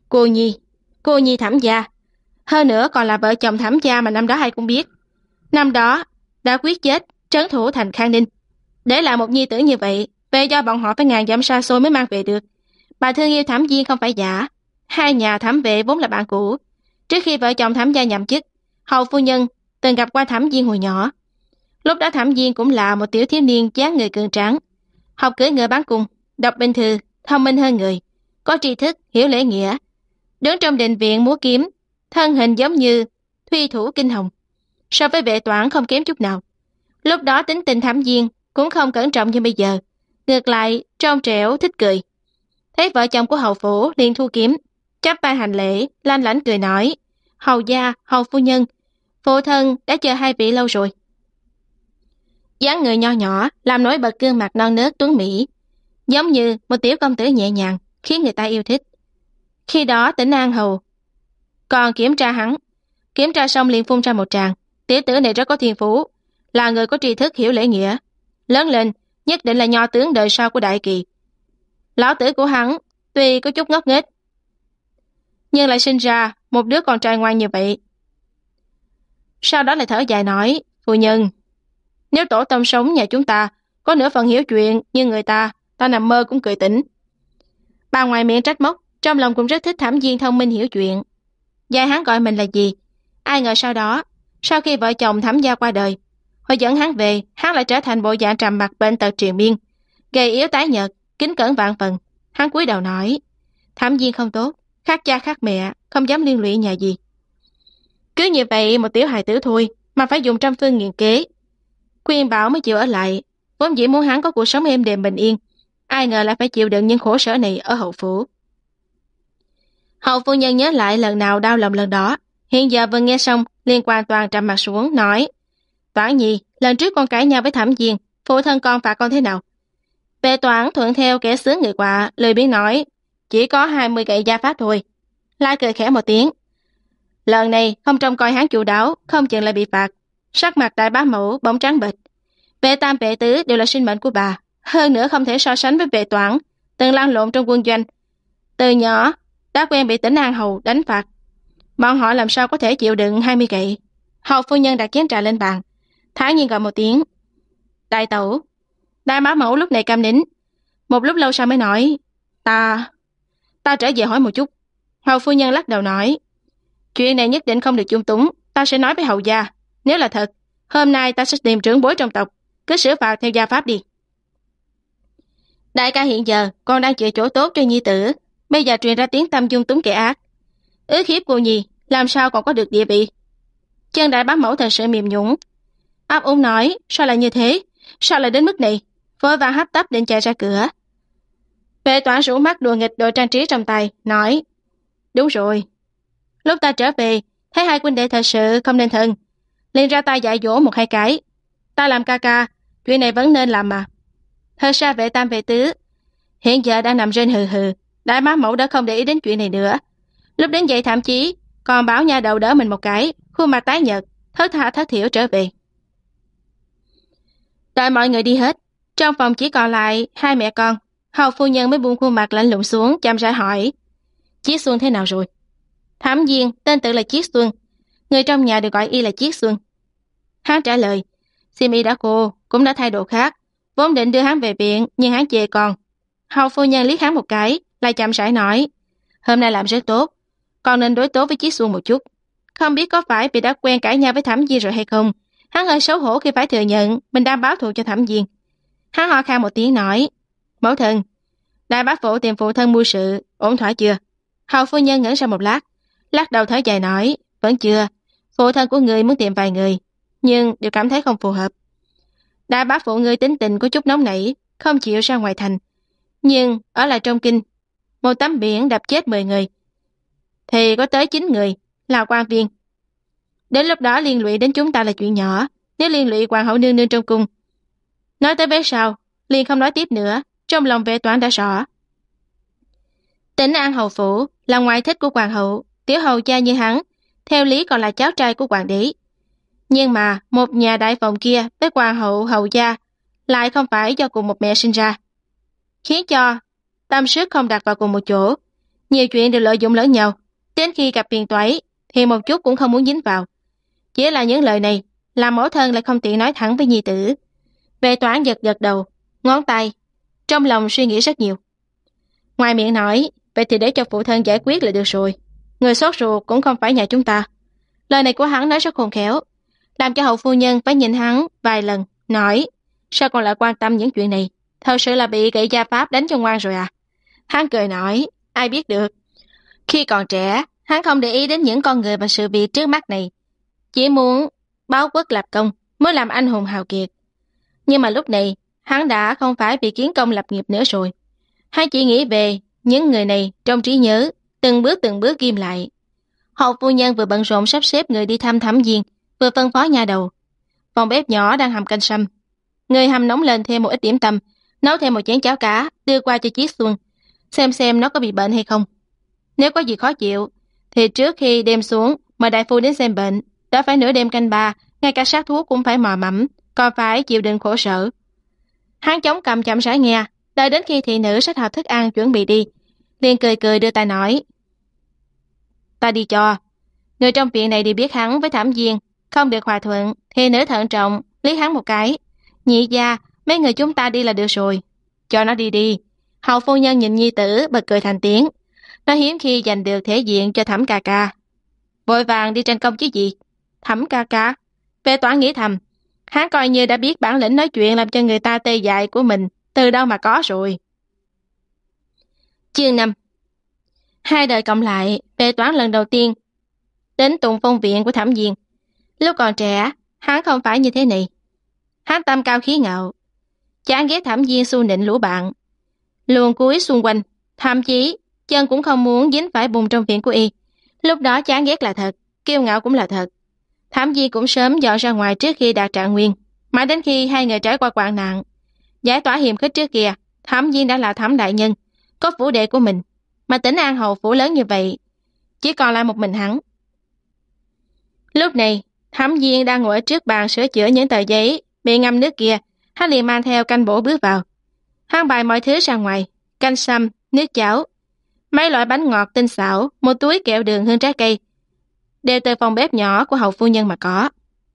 [SPEAKER 1] Cô Nhi Thẩm gia. Hơn nữa còn là vợ chồng Thẩm gia mà năm đó ai cũng biết. Năm đó đã quyết chết trấn thủ thành Khang Ninh. Để lại một nhi tử như vậy, về do bọn họ phải ngàn dặm xa xôi mới mang về được. Bà thương yêu Thẩm Viên không phải giả. Hai nhà Thẩm vệ vốn là bạn cũ. Trước khi vợ chồng Thẩm gia nhậm chức, hầu phu nhân từng gặp qua Thẩm Viên hồi nhỏ. Lúc đó Thẩm Viên cũng là một tiểu thiếu niên dáng người cường tráng, học cưỡi ngựa bán cung, đọc binh thư, thông minh hơn người, có tri thức, hiểu lễ nghĩa. Đứng trong đình viện múa kiếm, thân hình giống như thuy thủ kinh hồng, so với Vệ Toản không kém chút nào. Lúc đó tính tình Thẩm Viên cũng không cẩn trọng như bây giờ, ngược lại trong trẻo thích cười. Thấy vợ chồng của hầu phủ liền thu kiếm, chắp tay hành lễ, lanh lảnh cười nói: "Hầu gia, hầu phu nhân, phụ thân đã chờ hai vị lâu rồi." Dáng người nho nhỏ làm nổi bật gương mặt non nớt tuấn mỹ, giống như một tiểu công tử nhẹ nhàng, khiến người ta yêu thích. Khi đó Tỉnh An hầu còn kiểm tra xong liền phun ra một tràng: "Tiểu tử này rất có thiên phú, là người có tri thức hiểu lễ nghĩa, lớn lên nhất định là nho tướng đời sau của Đại Kỳ. Lão tử của hắn tuy có chút ngốc nghếch, nhưng lại sinh ra một đứa con trai ngoan như vậy." Sau đó lại thở dài nói: "Phu nhân, nếu tổ tông sống nhà chúng ta có nửa phần hiểu chuyện như người ta nằm mơ cũng cười tỉnh." Bà ngoài miệng trách móc, trong lòng cũng rất thích Thẩm Viên thông minh hiểu chuyện. Dạy hắn gọi mình là gì? Ai ngờ sau khi vợ chồng Thẩm gia qua đời, hồi dẫn hắn về, hắn lại trở thành bộ dạng trầm mặc bệnh tật triền miên, gầy yếu tái nhợt, kính cẩn vạn phần. Hắn cúi đầu nói: "Thẩm Viên không tốt, khác cha khác mẹ, không dám liên lụy nhà gì. Cứ như vậy một tiểu hài tử thôi mà phải dùng trăm phương nghìn kế, khuyên bảo mới chịu ở lại. Vốn dĩ muốn hắn có cuộc sống êm đềm bình yên, ai ngờ lại phải chịu đựng những khổ sở này ở hậu phủ." Hầu phu nhân nhớ lại lần nào đau lòng lần đó, hiện giờ vừa nghe xong liền hoàn toàn trầm mặt xuống, nói: "Toản Nhi, lần trước con cãi nhau với Thẩm Viên, phụ thân con phạt con thế nào?" Vệ Toản thuận theo kẻ sướng người quạ, lười biếng nói: "Chỉ có 20 gậy gia pháp thôi." Lại cười khẽ một tiếng: "Lần này không trông coi hắn chu đáo, không chừng lại bị phạt." Sắc mặt đại bá mẫu bỗng trắng bệch. Vệ tam vệ tứ đều là sinh mệnh của bà, hơn nữa không thể so sánh với Vệ Toản, từng lăn lộn trong quân doanh, từ nhỏ đã quen bị Tỉnh An hầu đánh phạt. Bọn họ làm sao có thể chịu đựng 20 gậy? Hầu phu nhân đặt chén trà lên bàn, thản nhiên gọi một tiếng: "Đại tẩu." Đại bá mẫu lúc này câm nín, một lúc lâu sau mới nói: Ta trở về hỏi một chút." Hầu phu nhân lắc đầu nói: "Chuyện này nhất định không được chung túng, ta sẽ nói với hầu gia. Nếu là thật, hôm nay ta sẽ tìm trưởng bối trong tộc, cứ xử phạt theo gia pháp đi. Đại ca hiện giờ còn đang chịu chỗ tốt cho nhi tử, bây giờ truyền ra tiếng tăm dung túng kẻ ác, ước hiếp cô nhi, làm sao còn có được địa vị?" Chân đại bá mẫu thật sự mềm nhũn, ấp úng nói: "Sao lại như thế? Sao lại đến mức này?" Vội vàng hấp tấp định chạy ra cửa. Vệ Toản rủ mắt đùa nghịch đồ trang trí trong tay, nói: "Đúng rồi, lúc ta trở về thấy hai huynh đệ thật sự không nên thân, liền ra tay dạy dỗ một hai cái. Ta làm ca ca, chuyện này vẫn nên làm mà." Thật ra Vệ tam vệ tứ hiện giờ đang nằm trên hừ hừ, đại bá mẫu đã không để ý đến chuyện này nữa. Lúc đến vậy thậm chí còn bảo nha đầu đỡ mình một cái, khuôn mặt tái nhợt, thất tha thất thiểu trở về. Đợi mọi người đi hết, trong phòng chỉ còn lại hai mẹ con. Hầu phu nhân mới buông khuôn mặt lạnh lùng xuống, chăm rãi hỏi: "Chiết Xuân thế nào rồi?" Thẩm Viên tên tự là Chiết Xuân, người trong nhà được gọi y là Chiết Xuân. Hắn trả lời: "Xiêm y đã khô, cũng đã thay đồ khác, vốn định đưa hắn về viện nhưng hắn chê con." Hầu phu nhân liếc hắn một cái, lại chậm rãi nói: "Hôm nay làm rất tốt, còn nên đối tốt với Chiết Xuân một chút. Không biết có phải vì đã quen cãi nhau với Thẩm Viên rồi hay không, hắn hơi xấu hổ khi phải thừa nhận mình đang báo thù cho Thẩm Viên." Hắn ho khan một tiếng nói: "Mẫu thân, đại bá phụ tìm phụ thân mưu sự, ổn thỏa chưa?" Hầu phu nhân ngẩn ra một lát, lắc đầu thở dài nói: "Vẫn chưa. Phụ thân của người muốn tìm vài người, nhưng đều cảm thấy không phù hợp. Đại bá phụ người tính tình có chút nóng nảy, không chịu ra ngoài thành, nhưng ở lại trong kinh, một tấm biển đập chết 10 người, thì có tới 9 người là quan viên. Đến lúc đó liên lụy đến chúng ta là chuyện nhỏ, nếu liên lụy hoàng hậu nương nương trong cung." Nói tới vết sau, liền không nói tiếp nữa, trong lòng Vệ Toản đã rõ. Tỉnh An hầu phủ là ngoại thích của hoàng hậu, tiểu hầu cha như hắn, theo lý còn là cháu trai của hoàng đế. Nhưng mà một nhà đại phòng kia với hoàng hậu hầu gia lại không phải do cùng một mẹ sinh ra, khiến cho tâm sức không đặt vào cùng một chỗ. Nhiều chuyện đều lợi dụng lẫn nhau, đến khi gặp phiền toái thì một chút cũng không muốn dính vào. Chỉ là những lời này làm mẫu thân lại không tiện nói thẳng với nhi tử. Vệ Toán giật gật đầu, ngón tay, trong lòng suy nghĩ rất nhiều. Ngoài miệng nói, vậy thì để cho phụ thân giải quyết là được rồi. Người sốt ruột cũng không phải nhà chúng ta. Lời này của hắn nói rất khôn khéo, làm cho hậu phu nhân phải nhìn hắn vài lần, nói, sao còn lại quan tâm những chuyện này? Thật sự là bị gậy gia pháp đánh cho ngoan rồi à? Hắn cười nói, ai biết được. Khi còn trẻ, hắn không để ý đến những con người và sự việc trước mắt này. Chỉ muốn báo quốc lập công, mới làm anh hùng hào kiệt. Nhưng mà lúc này, hắn đã không phải vì kiến công lập nghiệp nữa rồi. Hắn chỉ nghĩ về những người này trong trí nhớ, từng bước ghim lại. Hậu phu nhân vừa bận rộn sắp xếp người đi thăm Thẩm Viên, vừa phân phó nhà đầu. Phòng bếp nhỏ đang hầm canh sâm. Người hầm nóng lên thêm một ít điểm tâm, nấu thêm một chén cháo cá, đưa qua cho Chiết Xuân, xem nó có bị bệnh hay không. Nếu có gì khó chịu, thì trước khi đem xuống, mời đại phu đến xem bệnh. Đã phải nửa đêm canh ba, ngay cả sát thuốc cũng phải mò mẫm, còn phải chịu đựng khổ sở. Hắn chống cầm chậm rãi nghe, đợi đến khi thị nữ xách hộp thức ăn chuẩn bị đi, liền cười cười đưa tay nói, ta đi cho. Người trong viện này đều biết hắn với Thẩm Viên không được hòa thuận, thì nữ thận trọng liếc hắn một cái, nhị gia, mấy người chúng ta đi là được rồi, cho nó đi đi. Hậu phu nhân nhìn nhi tử bật cười thành tiếng, nó hiếm khi giành được thể diện cho Thẩm ca ca, vội vàng đi tranh công chứ gì. Thẩm ca ca, Vệ Toán nghĩ thầm, hắn coi như đã biết bản lĩnh nói chuyện làm cho người ta tê dại của mình từ đâu mà có rồi. Chương 5. Hai đời cộng lại, Vệ Toán lần đầu tiên đến Tùng Phong viện của Thẩm Viên. Lúc còn trẻ, hắn không phải như thế này. Hắn tâm cao khí ngạo, chán ghét Thẩm Viên xu nịnh lũ bạn, luồn cúi xung quanh, thậm chí chân cũng không muốn dính phải bùn trong viện của y. Lúc đó chán ghét là thật, kiêu ngạo cũng là thật. Thẩm Viên cũng sớm dọn ra ngoài trước khi đạt trạng nguyên, mãi đến khi hai người trải qua hoạn nạn, giải tỏa hiềm khích trước kia, Thẩm Viên đã là Thẩm đại nhân, có phủ đệ của mình, mà tỉnh An Hầu phủ lớn như vậy, chỉ còn lại một mình hắn. Lúc này, Thẩm Viên đang ngồi trước bàn sửa chữa những tờ giấy bị ngâm nước kia, hắn liền mang theo canh bổ bước vào. Hắn bày mọi thứ ra ngoài, canh sâm, nước cháo, mấy loại bánh ngọt tinh xảo, một túi kẹo đường hương trái cây, đều từ phòng bếp nhỏ của hậu phu nhân mà có.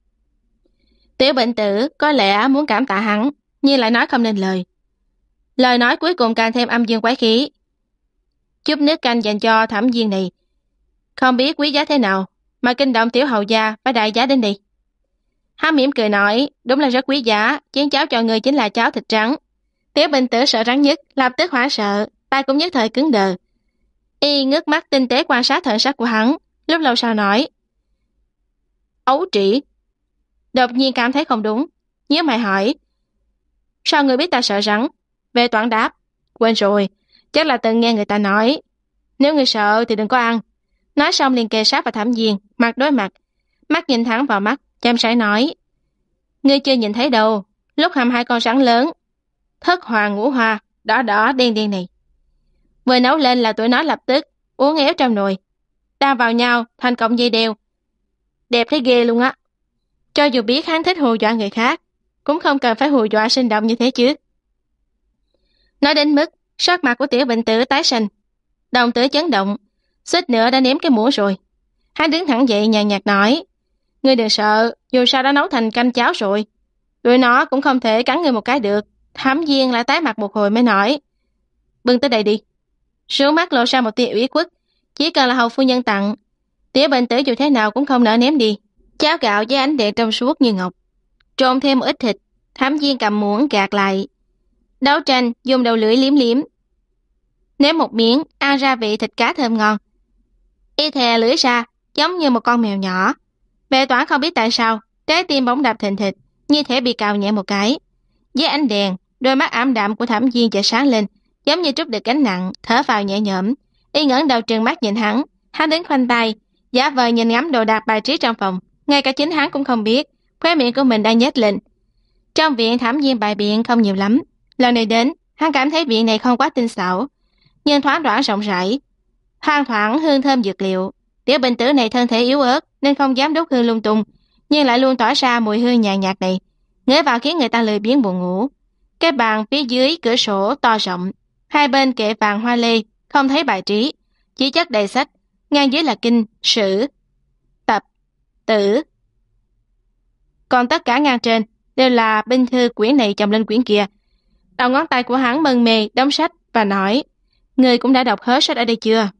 [SPEAKER 1] Tiểu Bệnh Tử có lẽ muốn cảm tạ hắn, nhưng lại nói không nên lời. Lời nói cuối cùng càng thêm âm dương quái khí. Chút nước canh dành cho Thẩm Viên này, không biết quý giá thế nào, mà kinh động tiểu hầu gia phải đại giá đến đây. Hắn mỉm cười nói, đúng là rất quý giá, chén cháo cho người chính là cháo thịt trắng. Tiểu Bệnh Tử sợ rắn nhất, lập tức hoảng sợ, tay cũng nhất thời cứng đờ. Y ngước mắt tinh tế quan sát thần sắc của hắn, lúc lâu sau nói, ấu trĩ. Đột nhiên cảm thấy không đúng, nhớ mày hỏi, sao người biết ta sợ rắn? Vệ Toán đáp, quên rồi, chắc là từng nghe người ta nói, nếu người sợ thì đừng có ăn. Nói xong liền kề sát vào Thẩm Viên, mặt đối mặt, mắt nhìn thẳng vào mắt, chăm sải nói, ngươi chưa nhìn thấy đâu, lúc hầm hai con rắn lớn, thất hoàng ngũ hoa, đỏ đỏ đen đen này, vừa nấu lên là tụi nó lập tức uốn éo trong nồi, đan vào nhau thành cọng dây đeo, đẹp thấy ghê luôn á. Cho dù biết hắn thích hù dọa người khác, cũng không cần phải hù dọa sinh động như thế chứ. Nói đến mức sắc mặt của Tiểu Bệnh Tử tái xanh, đồng tử chấn động, suýt nữa đã ném cái muỗng rồi. Hắn đứng thẳng dậy nhàn nhạt nói, ngươi đừng sợ, dù sao đã nấu thành canh cháo rồi, tụi nó cũng không thể cắn ngươi một cái được. Thẩm Viên lại tái mặt một hồi mới nói, bưng tới đây đi. Sướng mắt lộ ra một tia ủy khuất, chỉ cần là hầu phu nhân tặng, Tiểu Bệnh Tử dù thế nào cũng không nỡ ném đi. Cháo gạo với ánh đèn trong suốt như ngọc, trộn thêm một ít thịt. Thẩm Viên cầm muỗng gạt lại, đấu tranh dùng đầu lưỡi liếm liếm, nếm một miếng, ăn ra vị thịt cá thơm ngon. Y thè lưỡi ra, giống như một con mèo nhỏ. Vệ Toán không biết tại sao, trái tim bỗng đập thình thịch, như thể bị cào nhẹ một cái. Dưới ánh đèn, đôi mắt ảm đạm của Thẩm Viên chợt sáng lên, giống như trút được gánh nặng, thở vào nhẹ nhõm. Y ngẩng đầu trừng mắt nhìn hắn đứng khoanh tay, giả vờ nhìn ngắm đồ đạc bài trí trong phòng, ngay cả chính hắn cũng không biết, khóe miệng của mình đang nhếch lên. Trong viện Thẩm Viên bài biện không nhiều lắm, lần này đến, hắn cảm thấy viện này không quá tinh xảo, nhưng thoáng đoản rộng rãi, thoang thoảng hương thơm dược liệu. Tiểu Bệnh Tử này thân thể yếu ớt nên không dám đốt hương lung tung, nhưng lại luôn tỏa ra mùi hương nhàn nhạt này, ngửi vào khiến người ta lười biếng buồn ngủ. Cái bàn phía dưới cửa sổ to rộng, hai bên kệ vàng hoa lê, không thấy bài trí, chỉ chất đầy sách, ngang dưới là kinh, sử, tập, tử. Còn tất cả ngang trên đều là binh thư quyển này chồng lên quyển kia. Đầu ngón tay của hắn mân mê đóng sách và nói, người cũng đã đọc hết sách ở đây chưa?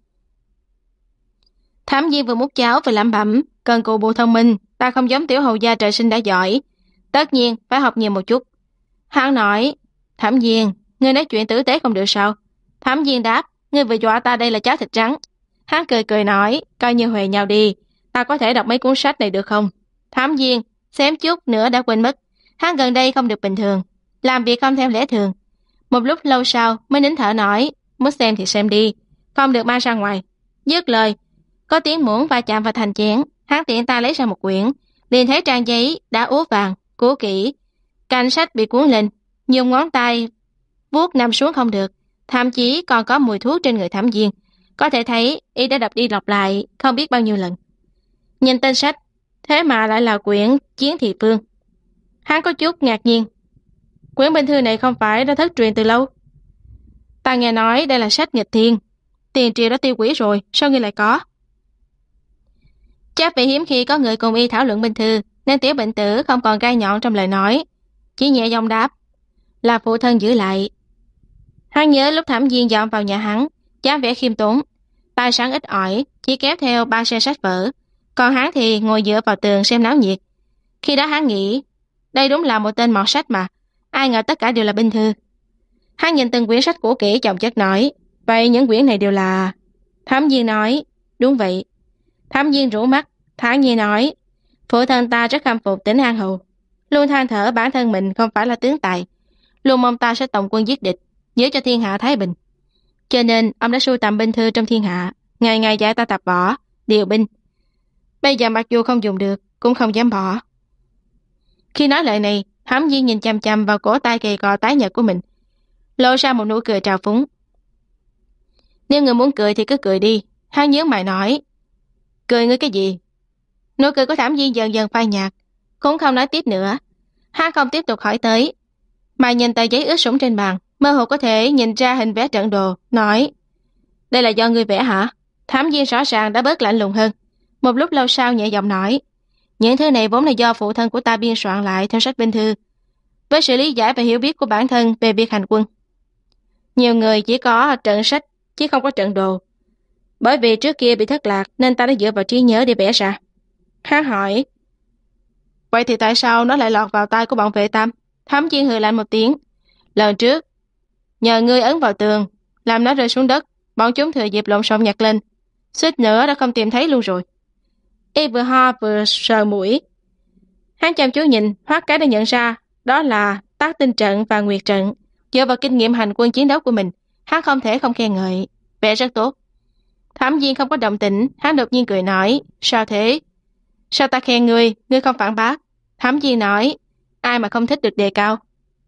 [SPEAKER 1] Thám viên vừa múc cháo vừa lẩm bẩm, cần cù bù thông minh, ta không giống tiểu hầu gia trời sinh đã giỏi, tất nhiên phải học nhiều một chút. Hắn nói, thám viên, ngươi nói chuyện tử tế không được sao? Thám viên đáp, ngươi vừa dọa ta đây là cháo thịt trắng. Hắn cười cười nói, coi như huề nhau đi, ta có thể đọc mấy cuốn sách này được không? Thám viên, xém chút nữa đã quên mất, hắn gần đây không được bình thường, làm việc không theo lẽ thường. Một lúc lâu sau mới nín thở nói, muốn xem thì xem đi, không được mang ra ngoài. Dứt lời, có tiếng muỗng va chạm vào thành chén, hắn tiện tay lấy ra một quyển, liền thấy trang giấy đã úa vàng, cũ kỹ, cạnh sách bị cuốn lên, dùng ngón tay vuốt nằm xuống không được, thậm chí còn có mùi thuốc trên người thẩm viên, có thể thấy y đã đọc đi đọc lại không biết bao nhiêu lần. Nhìn tên sách, thế mà lại là quyển Chiến Thị Phương. Hắn có chút ngạc nhiên. Quyển binh thư này không phải đã thất truyền từ lâu? Ta nghe nói đây là sách nghịch thiên, tiền triều đã tiêu hủy rồi, sao ngươi lại có? Chắc vì hiếm khi có người cùng y thảo luận binh thư, nên tiểu bệnh tử không còn gai nhọn trong lời nói, chỉ nhẹ giọng đáp, là phụ thân giữ lại. Hắn nhớ lúc thẩm viên dọn vào nhà hắn, dáng vẻ khiêm tốn, tài sản ít ỏi, chỉ kéo theo 3 xe sách vở, còn hắn thì ngồi dựa vào tường xem náo nhiệt. Khi đó hắn nghĩ, đây đúng là một tên mọt sách mà, ai ngờ tất cả đều là binh thư. Hắn nhìn từng quyển sách cũ kỹ chồng chất nói, vậy những quyển này đều là... Thẩm viên nói, đúng vậy. Thẩm viên rũ mắt, thản nhiên nói, phụ thân ta rất khâm phục Tĩnh An Hầu, luôn than thở bản thân mình không phải là tướng tài, luôn mong ta sẽ tổng quân giết địch, giữ cho thiên hạ thái bình. Cho nên ông đã sưu tầm binh thư trong thiên hạ, ngày ngày dạy ta tập võ, điều binh. Bây giờ mặc dù không dùng được, cũng không dám bỏ. Khi nói lời này, Thẩm viên nhìn chằm chằm vào cổ tay gầy gò tái nhợt của mình, lộ ra một nụ cười trào phúng. Nếu người muốn cười thì cứ cười đi, hắn nhướng mày nói. Cười ngươi cái gì? Nụ cười của Thẩm viên dần dần phai nhạt, cũng không nói tiếp nữa. Hắn không tiếp tục hỏi tới, mà nhìn tờ giấy ướt sũng trên bàn, mơ hồ có thể nhìn ra hình vẽ trận đồ, nói, đây là do ngươi vẽ hả? Thẩm viên rõ ràng đã bớt lạnh lùng hơn. Một lúc lâu sau nhẹ giọng nói, những thứ này vốn là do phụ thân của ta biên soạn lại theo sách binh thư, với sự lý giải và hiểu biết của bản thân về việc hành quân. Nhiều người chỉ có trận sách chứ không có trận đồ, bởi vì trước kia bị thất lạc nên ta đã dựa vào trí nhớ để vẽ ra. Hắn hỏi, vậy thì tại sao nó lại lọt vào tay của bọn vệ tam? Thẩm viên hừ lạnh một tiếng, lần trước nhờ ngươi ấn vào tường làm nó rơi xuống đất, bọn chúng thừa dịp lộn xộn nhặt lên, suýt nữa đã không tìm thấy luôn rồi. Y vừa ho vừa sờ mũi. Hắn chăm chú nhìn, thoát cái đã nhận ra đó là Tác Tinh trận và Nguyệt trận. Dựa vào kinh nghiệm hành quân chiến đấu của mình, hắn không thể không khen ngợi, vẽ rất tốt. Thẩm viên không có động tĩnh, hắn đột nhiên cười nói, sao thế? Sao ta khen ngươi không phản bác? Thẩm viên nói, ai mà không thích được đề cao?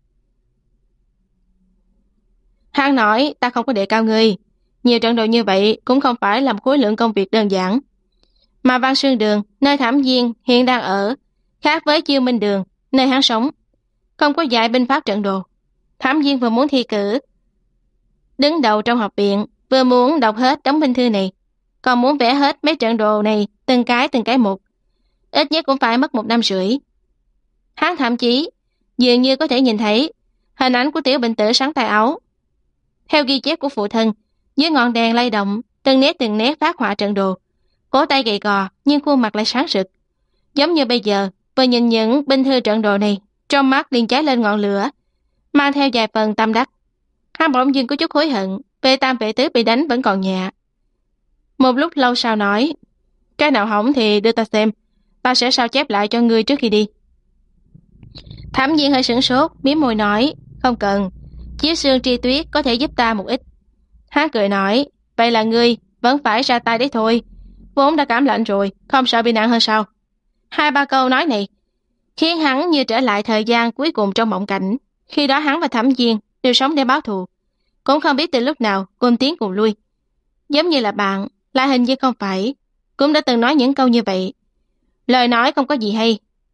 [SPEAKER 1] Hắn nói, ta không có đề cao ngươi, nhiều trận đồ như vậy cũng không phải làm khối lượng công việc đơn giản. Mà Văn Xương Đường, nơi Thẩm viên hiện đang ở, khác với Chiêu Minh Đường, nơi hắn sống, không có dạy binh pháp trận đồ. Thẩm viên vừa muốn thi cử đứng đầu trong học viện, vừa muốn đọc hết đống binh thư này, còn muốn vẽ hết mấy trận đồ này từng cái một, ít nhất cũng phải mất 1 năm rưỡi. Hắn thậm chí dường như có thể nhìn thấy hình ảnh của tiểu bệnh tử sắn tay áo. Theo ghi chép của phụ thân, dưới ngọn đèn lay động, từng nét phát họa trận đồ, cổ tay gầy gò nhưng khuôn mặt lại sáng rực, giống như bây giờ vừa nhìn những binh thư trận đồ này, trong mắt liền cháy lên ngọn lửa, mang theo vài phần tâm đắc. Hắn bỗng dưng có chút hối hận, vệ tam vệ tứ bị đánh vẫn còn nhẹ. Một lúc lâu sau nói, cái nào hỏng thì đưa ta xem, ta sẽ sao chép lại cho ngươi trước khi đi. Thẩm viên hơi sửng sốt, mím môi nói, không cần, chiếu xương tri tuyết có thể giúp ta một ít. Hắn cười nói, vậy là ngươi vẫn phải ra tay đấy thôi, vốn đã cảm lạnh rồi, không sợ bị nặng hơn sao? 2-3 câu nói này khiến hắn như trở lại thời gian cuối cùng trong mộng cảnh. Khi đó hắn và Thẩm viên đều sống để báo thù, cũng không biết từ lúc nào cùng tiến cùng lui, giống như là bạn, lại hình như không phải, cũng đã từng nói những câu như vậy. Lời nói không có gì hay,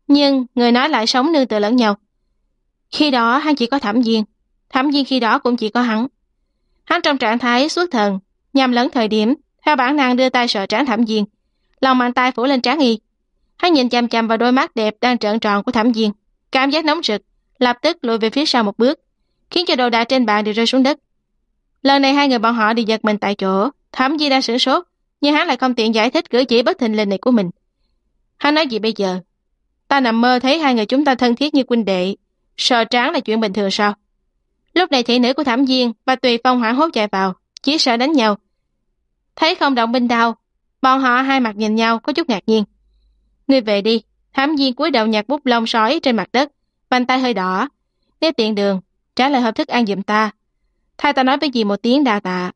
[SPEAKER 1] nhưng người nói lại sống nương tựa lẫn nhau. Khi đó hắn chỉ có Thẩm Viên khi đó cũng chỉ có hắn. Hắn trong trạng thái xuất thần, nhằm lẫn thời điểm, theo bản năng đưa tay sờ trán Thẩm Viên, lòng bàn tay phủ lên trán y. Hắn nhìn chằm chằm vào đôi mắt đẹp đang trợn tròn của Thẩm Viên, cảm giác nóng rực, lập tức lùi về phía sau một bước, khiến cho đồ đạc trên bàn đều rơi xuống đất. Lần này hai người bọn họ đều giật mình tại chỗ. Thẩm Viên đang sửng sốt, nhưng hắn lại không tiện giải thích cử chỉ bất thình lình này của mình. Hắn nói gì bây giờ? Ta nằm mơ thấy hai người chúng ta thân thiết như huynh đệ, sờ trán là chuyện bình thường sao? Lúc này thị nữ của Thẩm Viên và Tùy Phong hoảng hốt chạy vào, chỉ sợ đánh nhau. Thấy không động binh đao, bọn họ hai mặt nhìn nhau có chút ngạc nhiên. Ngươi về đi. Thẩm Viên cúi đầu nhặt bút lông sói trên mặt đất, vành tay hơi đỏ. Nếu tiện đường, trả lời hộp thức ăn giùm ta. Thay ta nói với dì một tiếng đa tạ.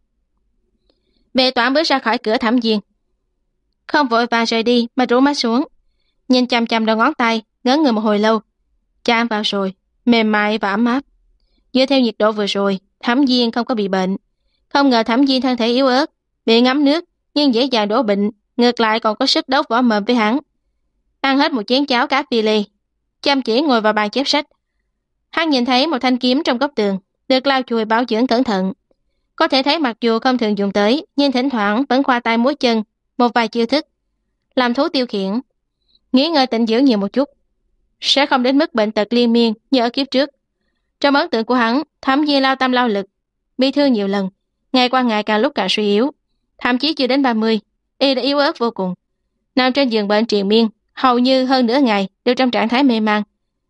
[SPEAKER 1] Vệ Toản bước ra khỏi cửa Thẩm Viên, không vội vàng rời đi mà rũ mắt xuống, nhìn chằm chằm đầu ngón tay, ngớ người một hồi lâu, chạm vào rồi, mềm mại và ấm áp. Dựa theo nhiệt độ vừa rồi, Thẩm Viên không có bị bệnh. Không ngờ Thẩm Viên thân thể yếu ớt, bị ngấm nước nhưng dễ dàng đổ bệnh, ngược lại còn có sức đấu võ mồm với hắn. Ăn hết một chén cháo cá phi lê, chăm chỉ ngồi vào bàn chép sách. Hắn nhìn thấy một thanh kiếm trong góc tường, được lau chùi bảo dưỡng cẩn thận. Có thể thấy mặc dù không thường dùng tới, nhưng thỉnh thoảng vẫn khoa tay múa chân một vài chiêu thức, làm thú tiêu khiển. Nghỉ ngơi tịnh dưỡng nhiều một chút, sẽ không đến mức bệnh tật liên miên như ở kiếp trước. Trong ấn tượng của hắn, Thẩm Viên lao tâm lao lực, bị thương nhiều lần, ngày qua ngày càng lúc càng suy yếu. Thậm chí chưa đến 30, y đã yếu ớt vô cùng, nằm trên giường bệnh triền miên, hầu như hơn nửa ngày đều trong trạng thái mê man.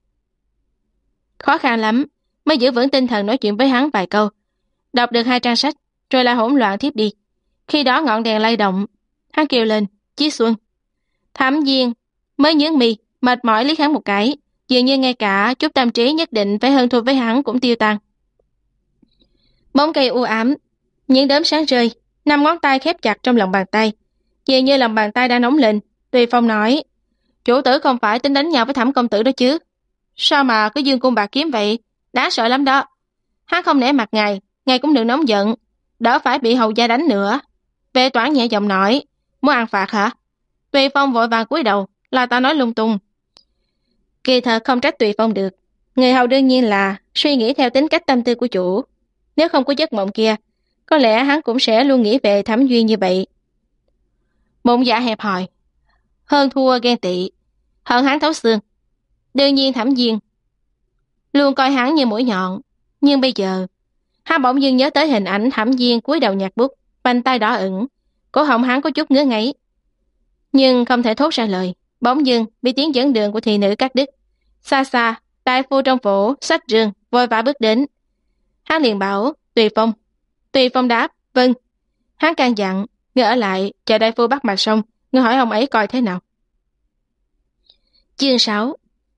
[SPEAKER 1] Khó khăn lắm mới giữ vững tinh thần nói chuyện với hắn vài câu, đọc được 2 trang sách rồi lại hỗn loạn thiếp đi. Khi đó ngọn đèn lay động, hắn kêu lên Chí Xuân. Thẩm Viên mới nhướng mi, mệt mỏi liếc hắn một cái, dường như ngay cả chút tâm trí nhất định phải hơn thua với hắn cũng tiêu tan. Bóng cây u ám, những đốm sáng rơi, 5 ngón tay khép chặt trong lòng bàn tay, dường như lòng bàn tay đang nóng lên. Tùy Phong nói, chủ tử không phải tính đánh nhau với Thẩm công tử đó chứ? Sao mà cứ dương cung bạc kiếm vậy? Đáng sợ lắm đó. Hắn không nể mặt ngài cũng đừng nóng giận, đỡ phải bị hầu gia đánh nữa. Vệ Toản nhẹ giọng nói, muốn ăn phạt hả? Tùy Phong vội vàng cúi đầu, là ta nói lung tung. Kỳ thật không trách Tùy Phong được, người hầu đương nhiên là suy nghĩ theo tính cách tâm tư của chủ. Nếu không có giấc mộng kia, có lẽ hắn cũng sẽ luôn nghĩ về Thẩm Duyên như vậy. Bụng dạ hẹp hòi, hơn thua ghen tị, hận hắn thấu xương. Đương nhiên Thẩm Duyên luôn coi hắn như mũi nhọn, nhưng bây giờ hắn bỗng dưng nhớ tới hình ảnh Thẩm Duyên cúi đầu nhặt bút, vành tay đỏ ửng, cổ họng hắn có chút ngứa ngáy, nhưng không thể thốt ra lời. Bỗng dưng bị tiếng dẫn đường của thị nữ cắt đứt. Xa xa, đại phu trong phủ xách rương vội vã bước đến. Hắn liền bảo Tùy Phong. Tùy Phong đáp vâng. Hắn can dặn ngươi ở lại chờ đại phu bắt mạch xong, ngươi hỏi ông ấy coi thế nào. Chương 6.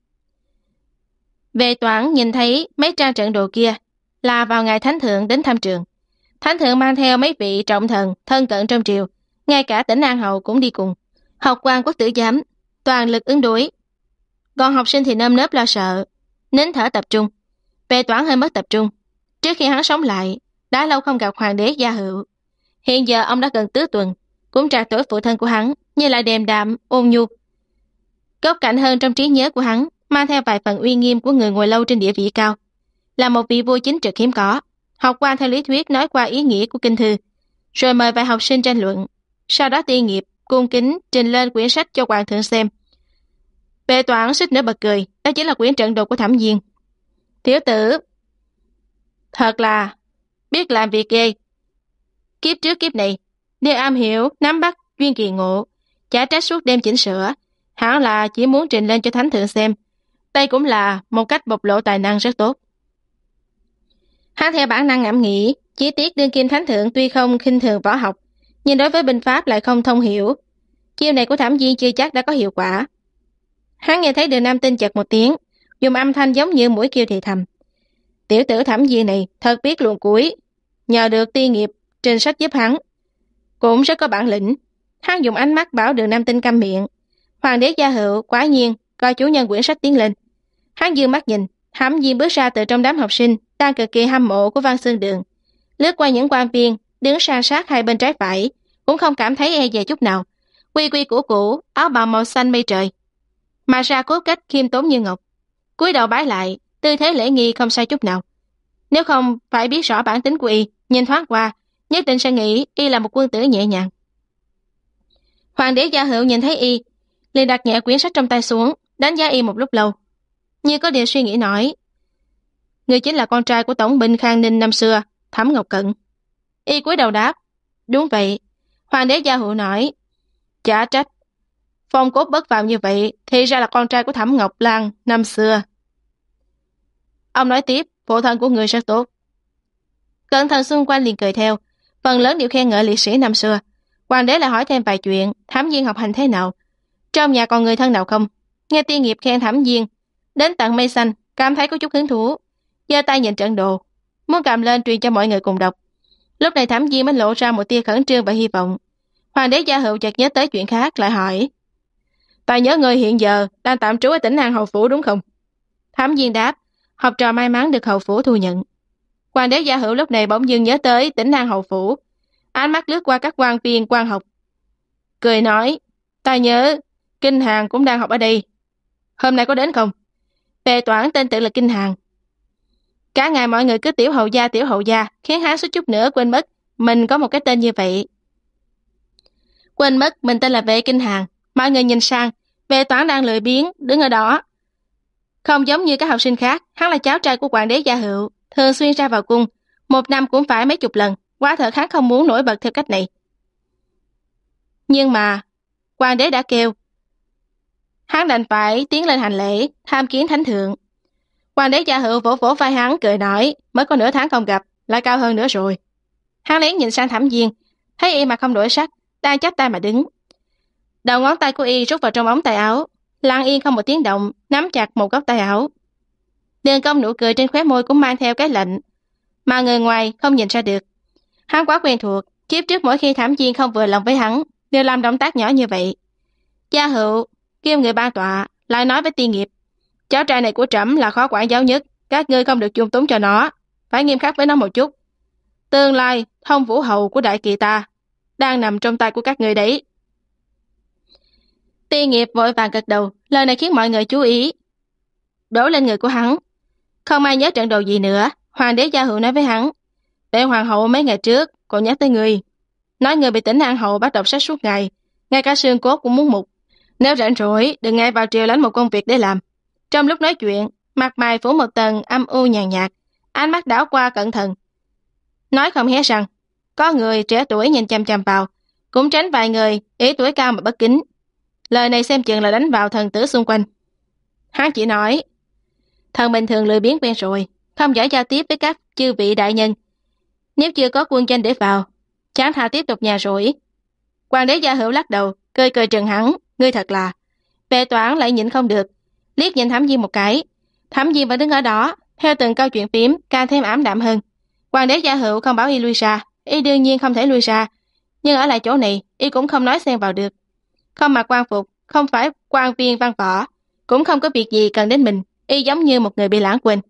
[SPEAKER 1] Vệ Toản nhìn thấy mấy trang trận đồ kia là vào ngày Thánh Thượng đến thăm trường. Thánh Thượng mang theo mấy vị trọng thần thân cận trong triều, ngay cả Tỉnh An Hầu cũng đi cùng. Học quan quốc tử giám toàn lực ứng đối, còn học sinh thì nơm nớp lo sợ, nín thở tập trung. Vệ Toản hơi mất tập trung. Trước khi hắn sống lại, đã lâu không gặp hoàng đế Gia Hữu. Hiện giờ ông đã gần tứ tuần, cũng trạc tuổi phụ thân của hắn, nhưng lại điềm đạm ôn nhu. Góc cạnh hơn trong trí nhớ của hắn, mang theo vài phần uy nghiêm của người ngồi lâu trên địa vị cao, là một vị vua chính trực hiếm có. Học quan theo lý thuyết nói qua ý nghĩa của kinh thư, rồi mời vài học sinh tranh luận, sau đó tiên nghiệp cung kính trình lên quyển sách cho hoàng thượng xem. Vệ Toản suýt nữa bật cười, đó chính là quyển trận đồ của Thẩm Viên. Tiểu tử thật là biết làm việc ghê. Kiếp trước kiếp này đều am hiểu nắm bắt duyên kỳ ngộ, chả trách suốt đêm chỉnh sửa, hẳn là chỉ muốn trình lên cho Thánh Thượng xem. Đây cũng là một cách bộc lộ tài năng rất tốt. Hắn theo bản năng ngẫm nghĩ, chỉ tiếc đương kim Thánh Thượng tuy không khinh thường võ học, nhưng đối với binh pháp lại không thông hiểu. Chiêu này của Thẩm Viên chưa chắc đã có hiệu quả. Hắn nghe thấy Đường Nam Tinh chật một tiếng, dùng âm thanh giống như mũi kêu thì thầm. Tiểu tử Thẩm Viên này thật biết luồn cuối, nhờ được tiên nghiệp trình sách giúp hắn, cũng rất có bản lĩnh. Hắn dùng ánh mắt bảo Đường Nam Tinh câm miệng. Hoàng đế Gia Hữu quả nhiên coi chủ nhân quyển sách tiến lên. Hắn dương mắt nhìn, Thẩm Viên bước ra từ trong đám học sinh đang cực kỳ hâm mộ của Văn Xương Đường, lướt qua những quan viên đứng san sát hai bên trái phải, cũng không cảm thấy e dè chút nào. Quy quy củ cũ, áo bào màu xanh mây trời, mà ra cố cách khiêm tốn như ngọc, cúi đầu bái lại, tư thế lễ nghi không sai chút nào. Nếu không phải biết rõ bản tính của y, nhìn thoáng qua, nhất định sẽ nghĩ y là một quân tử nhẹ nhàng. Hoàng đế Gia Hữu nhìn thấy y, liền đặt nhẹ quyển sách trong tay xuống, đánh giá y một lúc lâu. Như có điều suy nghĩ nói, người chính là con trai của tổng binh Khang Ninh năm xưa, Thẩm Ngọc Cận. Y cúi đầu đáp, đúng vậy. Hoàng đế Gia Hữu nói, chả trách, phong cốt bất phàm như vậy, thì ra là con trai của Thẩm Ngọc Lan năm xưa. Ông nói tiếp, phụ thân của người rất tốt. Cẩn thận xung quanh liền cười theo, phần lớn đều khen ngợi liệt sĩ năm xưa. Hoàng đế lại hỏi thêm vài chuyện, Thẩm Viên học hành thế nào, trong nhà còn người thân nào không. Nghe tiên nghiệp khen Thẩm Viên đến tận mây xanh, cảm thấy có chút hứng thú, giơ tay nhìn trận đồ, muốn cầm lên truyền cho mọi người cùng đọc. Lúc này Thẩm Viên mới lộ ra một tia khẩn trương và hy vọng. Hoàng đế Gia Hữu chợt nhớ tới chuyện khác, lại hỏi, ta nhớ người hiện giờ đang tạm trú ở tỉnh An Hầu Phủ đúng không? Thẩm Viên đáp, học trò may mắn được hầu phủ thu nhận. Hoàng đế Gia Hữu lúc này bỗng dưng nhớ tới tỉnh An Hầu Phủ, ánh mắt lướt qua các quan viên quan học, cười nói, ta nhớ Kinh Hàn cũng đang học ở đây, hôm nay có đến không? Bề toản tên tự là Kinh Hàn. Cả ngày mọi người cứ tiểu hầu gia, khiến hắn suýt chút nữa quên mất mình có một cái tên như vậy. Quên mất mình tên là Vệ Kinh Hàn. Mọi người nhìn sang, Vệ toản đang lười biếng đứng ở đó. Không giống như các học sinh khác, hắn là cháu trai của Hoàng đế Gia Hữu, thường xuyên ra vào cung, một năm cũng phải mấy chục lần. Quá thật hắn không muốn nổi bật theo cách này. Nhưng mà Hoàng đế đã kêu, hắn đành phải tiến lên hành lễ, tham kiến thánh thượng. Hoàng đế Gia Hữu vỗ vỗ vai hắn, cười nói, mới có nửa tháng không gặp, lại cao hơn nữa rồi. Hắn lén nhìn sang Thẩm Viên, thấy y mà không đổi sắc, đang chắp tay mà đứng. Đầu ngón tay của y rút vào trong ống tay áo, lặng yên không một tiếng động, nắm chặt một góc tay áo. Đường cong nụ cười trên khóe môi cũng mang theo cái lạnh, mà người ngoài không nhìn ra được. Hắn quá quen thuộc, kiếp trước mỗi khi Thẩm Viên không vừa lòng với hắn, đều làm động tác nhỏ như vậy. Gia Hữu kêu người ban tọa, lại nói với tiên nghiệp, cháu trai này của trẫm là khó quản giáo nhất, các ngươi không được dung túng cho nó, phải nghiêm khắc với nó một chút. Tương lai thông vũ hầu của đại kỳ ta đang nằm trong tay của các ngươi đấy. Tiên nghiệp vội vàng gật đầu, lời này khiến mọi người chú ý, đổ lên người của hắn. Không ai nhớ trận đồ gì nữa. Hoàng đế Gia Hữu nói với hắn, Vệ hoàng hậu mấy ngày trước còn nhắc tới người, nói người bị tỉnh An Hậu bắt đọc sách suốt ngày, ngay cả xương cốt cũng muốn mục. Nếu rảnh rỗi đừng ngay vào triều lãnh một công việc để làm. Trong lúc nói chuyện, mặt mày phủ một tầng âm u nhàn nhạt, ánh mắt đảo qua cẩn thận, nói không hé răng. Có người trẻ tuổi nhìn chằm chằm vào, cũng tránh vài người ý tuổi cao mà bất kính. Lời này xem chừng là đánh vào thần tử xung quanh. Hắn chỉ nói, thần bình thường lười biếng quen rồi, không giỏi giao tiếp với các chư vị đại nhân. Nếu chưa có quân danh để vào, chẳng thà tiếp tục nhà rỗi. Hoàng đế Gia Hữu lắc đầu, cười cười trừng hắn, ngươi thật là. Vệ toản lại nhịn không được, liếc nhìn Thẩm Viên một cái. Thẩm Viên vẫn đứng ở đó, theo từng câu chuyện phím càng thêm ảm đạm hơn. Hoàng đế Gia Hữu không bảo y lui ra, y đương nhiên không thể lui ra, nhưng ở lại chỗ này y cũng không nói xen vào được. Không mặc quan phục, không phải quan viên văn võ, cũng không có việc gì cần đến mình, y giống như một người bị lãng quên.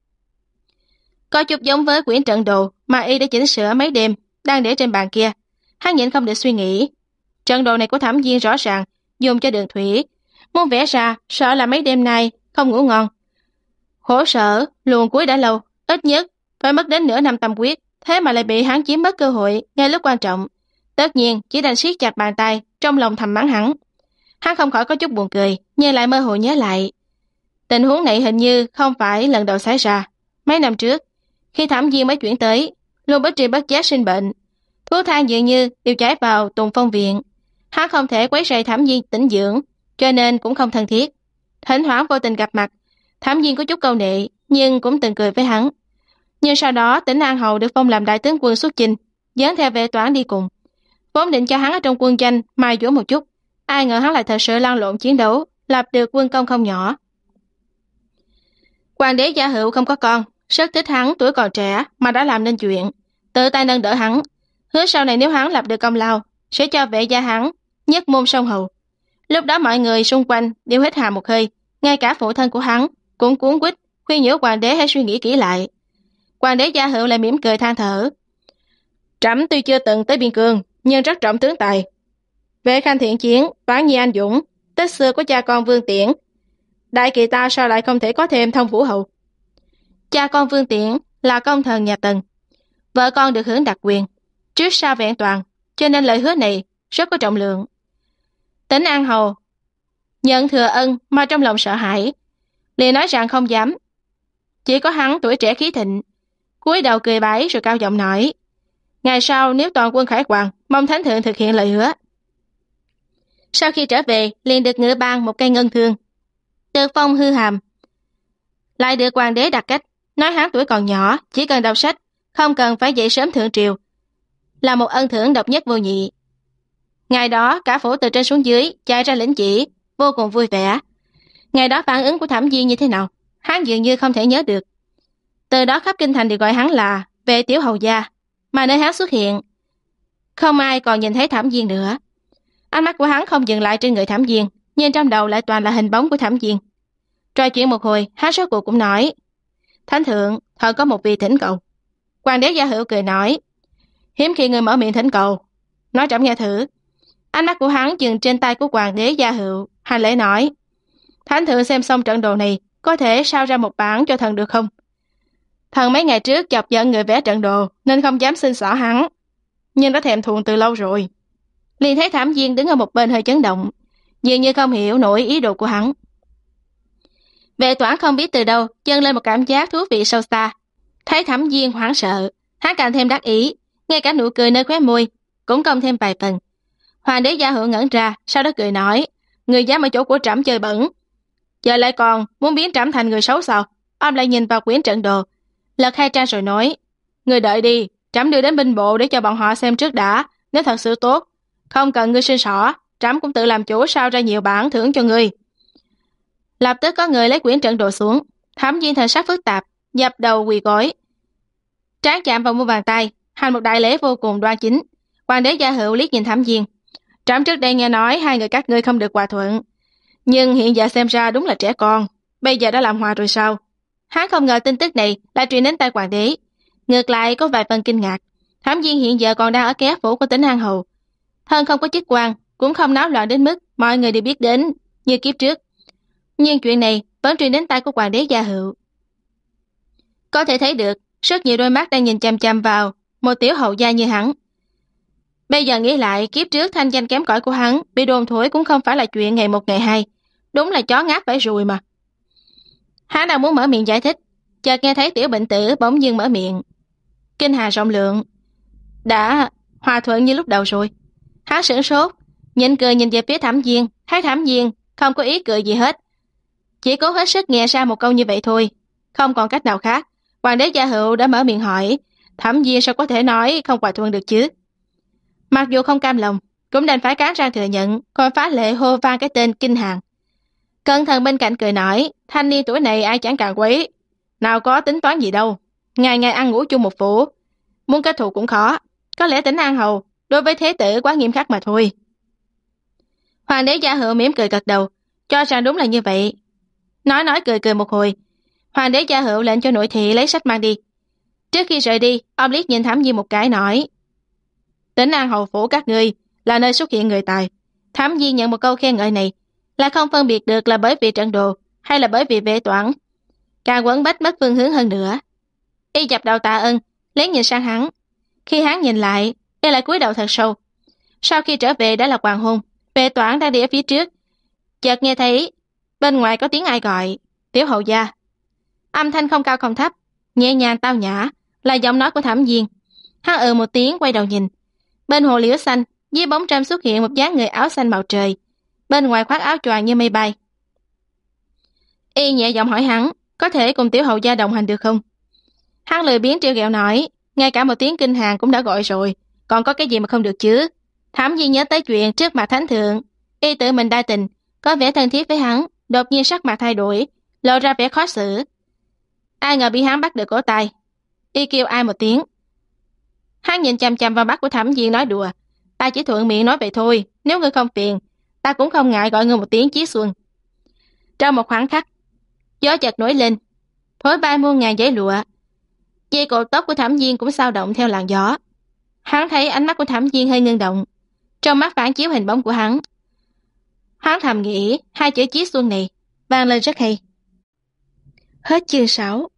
[SPEAKER 1] Có chút giống với quyển trận đồ mà y đã chỉnh sửa mấy đêm, đang để trên bàn kia. Hắn nhịn không được suy nghĩ, trận đồ này của Thẩm Viên rõ ràng dùng cho Đường Thủy, muốn vẽ ra sợ là mấy đêm nay không ngủ ngon. Khổ sở luồn cuối đã lâu, ít nhất phải mất đến nửa năm tâm quyết, thế mà lại bị hắn chiếm mất cơ hội ngay lúc quan trọng. Tất nhiên chỉ đành siết chặt bàn tay, trong lòng thầm mắng hắn. Hắn không khỏi có chút buồn cười, nhưng lại mơ hồ nhớ lại, tình huống này hình như không phải lần đầu xảy ra. Mấy năm trước, khi Thẩm Viên mới chuyển tới, luôn bất tri bất giác sinh bệnh, thuốc thang dường như đều chảy vào Tùng Phong viện. Hắn không thể quấy rầy Thẩm Viên tĩnh dưỡng, cho nên cũng không thân thiết. Thỉnh thoảng vô tình gặp mặt, Thẩm Viên có chút câu nệ, nhưng cũng từng cười với hắn. Nhưng sau đó tỉnh An Hầu được phong làm đại tướng quân xuất chinh, dẫn theo Vệ Toản đi cùng. Vốn định cho hắn ở trong quân danh mai dũa một chút, ai ngờ hắn lại thật sự lăn lộn chiến đấu, lập được quân công không nhỏ. Hoàng đế Gia Hữu không có con, rất thích hắn tuổi còn trẻ mà đã làm nên chuyện, tự tay nâng đỡ hắn, hứa sau này nếu hắn lập được công lao sẽ cho Vệ gia hắn nhất môn song hầu. Lúc đó mọi người xung quanh đều hít hà một hơi, ngay cả phụ thân của hắn cũng cuống quýt khuyên nhủ hoàng đế hãy suy nghĩ kỹ lại. Hoàng đế Gia Hữu lại mỉm cười than thở, trẫm tuy chưa từng tới biên cương nhưng rất trọng tướng tài, Vệ Khanh thiện chiến, Toản Nhi anh dũng, Tích xưa của cha con Vương Tiễn. Đại kỳ ta sao lại không thể có thêm Thông Vũ Hậu? Cha con Vương Tiễn là công thần nhà Tần. Vợ con được hưởng đặc quyền, trước sau vẹn toàn, cho nên lời hứa này rất có trọng lượng. Tỉnh An Hầu nhận thừa ân mà trong lòng sợ hãi, liền nói rằng không dám. Chỉ có hắn tuổi trẻ khí thịnh, cúi đầu cười bái rồi cao giọng nói: ngày sau nếu toàn quân khải hoàn, mong thánh thượng thực hiện lời hứa. Sau khi trở về, liền được ngự ban một cây ngân thương, được phong hư hàm, lại được hoàng đế đặt cách nói hắn tuổi còn nhỏ, chỉ cần đọc sách, không cần phải dậy sớm thượng triều, là một ân thưởng độc nhất vô nhị. Ngày đó cả phủ từ trên xuống dưới chạy ra lĩnh chỉ, vô cùng vui vẻ. Ngày đó phản ứng của Thẩm Viên như thế nào, hắn dường như không thể nhớ được. Từ đó khắp kinh thành đều gọi hắn là Vệ Tiểu Hầu Gia, mà nơi hắn xuất hiện, không ai còn nhìn thấy Thẩm Viên nữa. Ánh mắt của hắn không dừng lại trên người Thẩm Viên, nhưng trong đầu lại toàn là hình bóng của Thẩm Viên. Trò chuyện một hồi, hắn số cuộc cũng nói: thánh thượng, thật có một vị thỉnh cầu. Hoàng đế Gia Hữu cười nói: hiếm khi người mở miệng thỉnh cầu, nói trẫm nghe thử. Ánh mắt của hắn dừng trên tay của hoàng đế Gia Hữu, hành lễ nói: thánh thượng xem xong trận đồ này, có thể sao ra một bản cho thần được không? Thần mấy ngày trước chọc giận người vẽ trận đồ, nên không dám xin xỏ hắn, nhưng đã thèm thuồng từ lâu rồi. Liền thấy Thẩm Viên đứng ở một bên hơi chấn động, dường như không hiểu nổi ý đồ của hắn. Vệ Toản không biết từ đâu dâng lên một cảm giác thú vị sâu xa. Thấy Thẩm Viên hoảng sợ, hắn càng thêm đắc ý, ngay cả nụ cười nơi khóe môi cũng cong thêm vài phần. Hoàng đế Gia Hữu ngẩn ra, sau đó cười nói: người dám ở chỗ của trẫm chơi bẩn, giờ lại còn muốn biến trẫm thành người xấu sao? Ông lại nhìn vào quyển trận đồ, lật 2 trang rồi nói: người đợi đi, trẫm đưa đến binh bộ để cho bọn họ xem trước đã. Nếu thật sự tốt, không cần ngươi xin xỏ, trẫm cũng tự làm chủ sao ra nhiều bản thưởng cho ngươi. Lập tức có người lấy quyển trận đồ xuống. Thẩm Viên thần sắc phức tạp, dập đầu quỳ gối, trán chạm vào mu bàn tay, hành một đại lễ vô cùng đoan chính. Hoàng đế Gia Hữu liếc nhìn Thẩm Viên: trẫm trước đây nghe nói hai người các ngươi không được hòa thuận, nhưng hiện giờ xem ra đúng là trẻ con, bây giờ đã làm hòa rồi sao? Hắn không ngờ tin tức này lại truyền đến tai hoàng đế, ngược lại có vài phần kinh ngạc. Thẩm Viên hiện giờ còn đang ở ké phủ của tỉnh An Hầu, thân không có chức quan, cũng không náo loạn đến mức mọi người đều biết đến như kiếp trước, nhưng chuyện này vẫn truyền đến tai của hoàng đế Gia Hữu. Có thể thấy được rất nhiều đôi mắt đang nhìn chăm chăm vào một tiểu hậu gia như hắn. Bây giờ nghĩ lại, kiếp trước thanh danh kém cỏi của hắn bị đồn thổi cũng không phải là chuyện ngày một ngày hai, đúng là chó ngáp phải ruồi mà. Hắn đang muốn mở miệng giải thích, chợt nghe thấy tiểu bệnh tử bỗng dưng mở miệng: kinh hà rộng lượng, đã hòa thuận như lúc đầu rồi. Hắn sửng sốt, nhịn cười nhìn về phía Thẩm Viên, thấy Thẩm Viên không có ý cười gì hết, chỉ cố hết sức nghe ra một câu như vậy thôi. Không còn cách nào khác, hoàng đế Gia Hữu đã mở miệng hỏi: Thẩm Viên sao có thể nói không hòa thuận được chứ? Mặc dù không cam lòng, cũng đành phải cắn răng thừa nhận, còn phá lệ hô vang cái tên kinh hàng. Cẩn thận bên cạnh cười nói: thanh niên tuổi này ai chẳng càng quấy, nào có tính toán gì đâu, ngày ngày ăn ngủ chung một phủ, muốn kết thù cũng khó. Có lẽ tỉnh An Hầu đối với thế tử quá nghiêm khắc mà thôi. Hoàng đế Gia Hữu mỉm cười gật đầu, cho rằng đúng là như vậy. Nói cười một hồi, hoàng đế Gia Hữu lệnh cho nội thị lấy sách mang đi. Trước khi rời đi, ông liếc nhìn Thẩm Viên một cái nói: tỉnh An Hầu phủ các ngươi là nơi xuất hiện người tài. Thẩm Viên nhận một câu khen ngợi này, là không phân biệt được là bởi vì trận đồ hay là bởi vì Vệ Toản, càng quấn bách mất phương hướng hơn nữa. Y dập đầu tạ ơn, lấy nhìn sang hắn. Khi hắn nhìn lại, y lại cúi đầu thật sâu. Sau khi trở về đã là hoàng hôn, Vệ Toản đang đi ở phía trước, chợt nghe thấy bên ngoài có tiếng ai gọi: tiểu hậu gia. Âm thanh không cao không thấp, nhẹ nhàng tao nhã, là giọng nói của Thẩm Viên. Hắn một tiếng quay đầu nhìn, bên hồ liễu xanh dưới bóng trăm xuất hiện một dáng người áo xanh màu trời, bên ngoài khoác áo choàng như mây bay. Y nhẹ giọng hỏi hắn có thể cùng tiểu hậu gia đồng hành được không. Hắn lười biếng trêu ghẹo nói: ngay cả một tiếng kinh hàng cũng đã gọi rồi, còn có cái gì mà không được chứ? Thẩm Viên nhớ tới chuyện trước mặt thánh thượng, y tự mình đa tình, có vẻ thân thiết với hắn, đột nhiên sắc mặt thay đổi, lộ ra vẻ khó xử. Ai ngờ bị hắn bắt được cổ tay, y kêu ai một tiếng. Hắn nhìn chằm chằm vào mắt của Thẩm Viên nói đùa: ta chỉ thuận miệng nói vậy thôi, nếu ngươi không phiền, ta cũng không ngại gọi ngươi một tiếng Chí Xuân. Trong một khoảng khắc, gió chợt nổi lên, thổi bay muôn ngàn dải lụa, dây cột tóc của Thẩm Viên cũng dao động theo làn gió. Hắn thấy ánh mắt của Thẩm Viên hơi ngưng động, trong mắt phản chiếu hình bóng của hắn. Hắn thầm nghĩ hai chữ Chí Xuân này vang lên rất hay. Hết chương 6.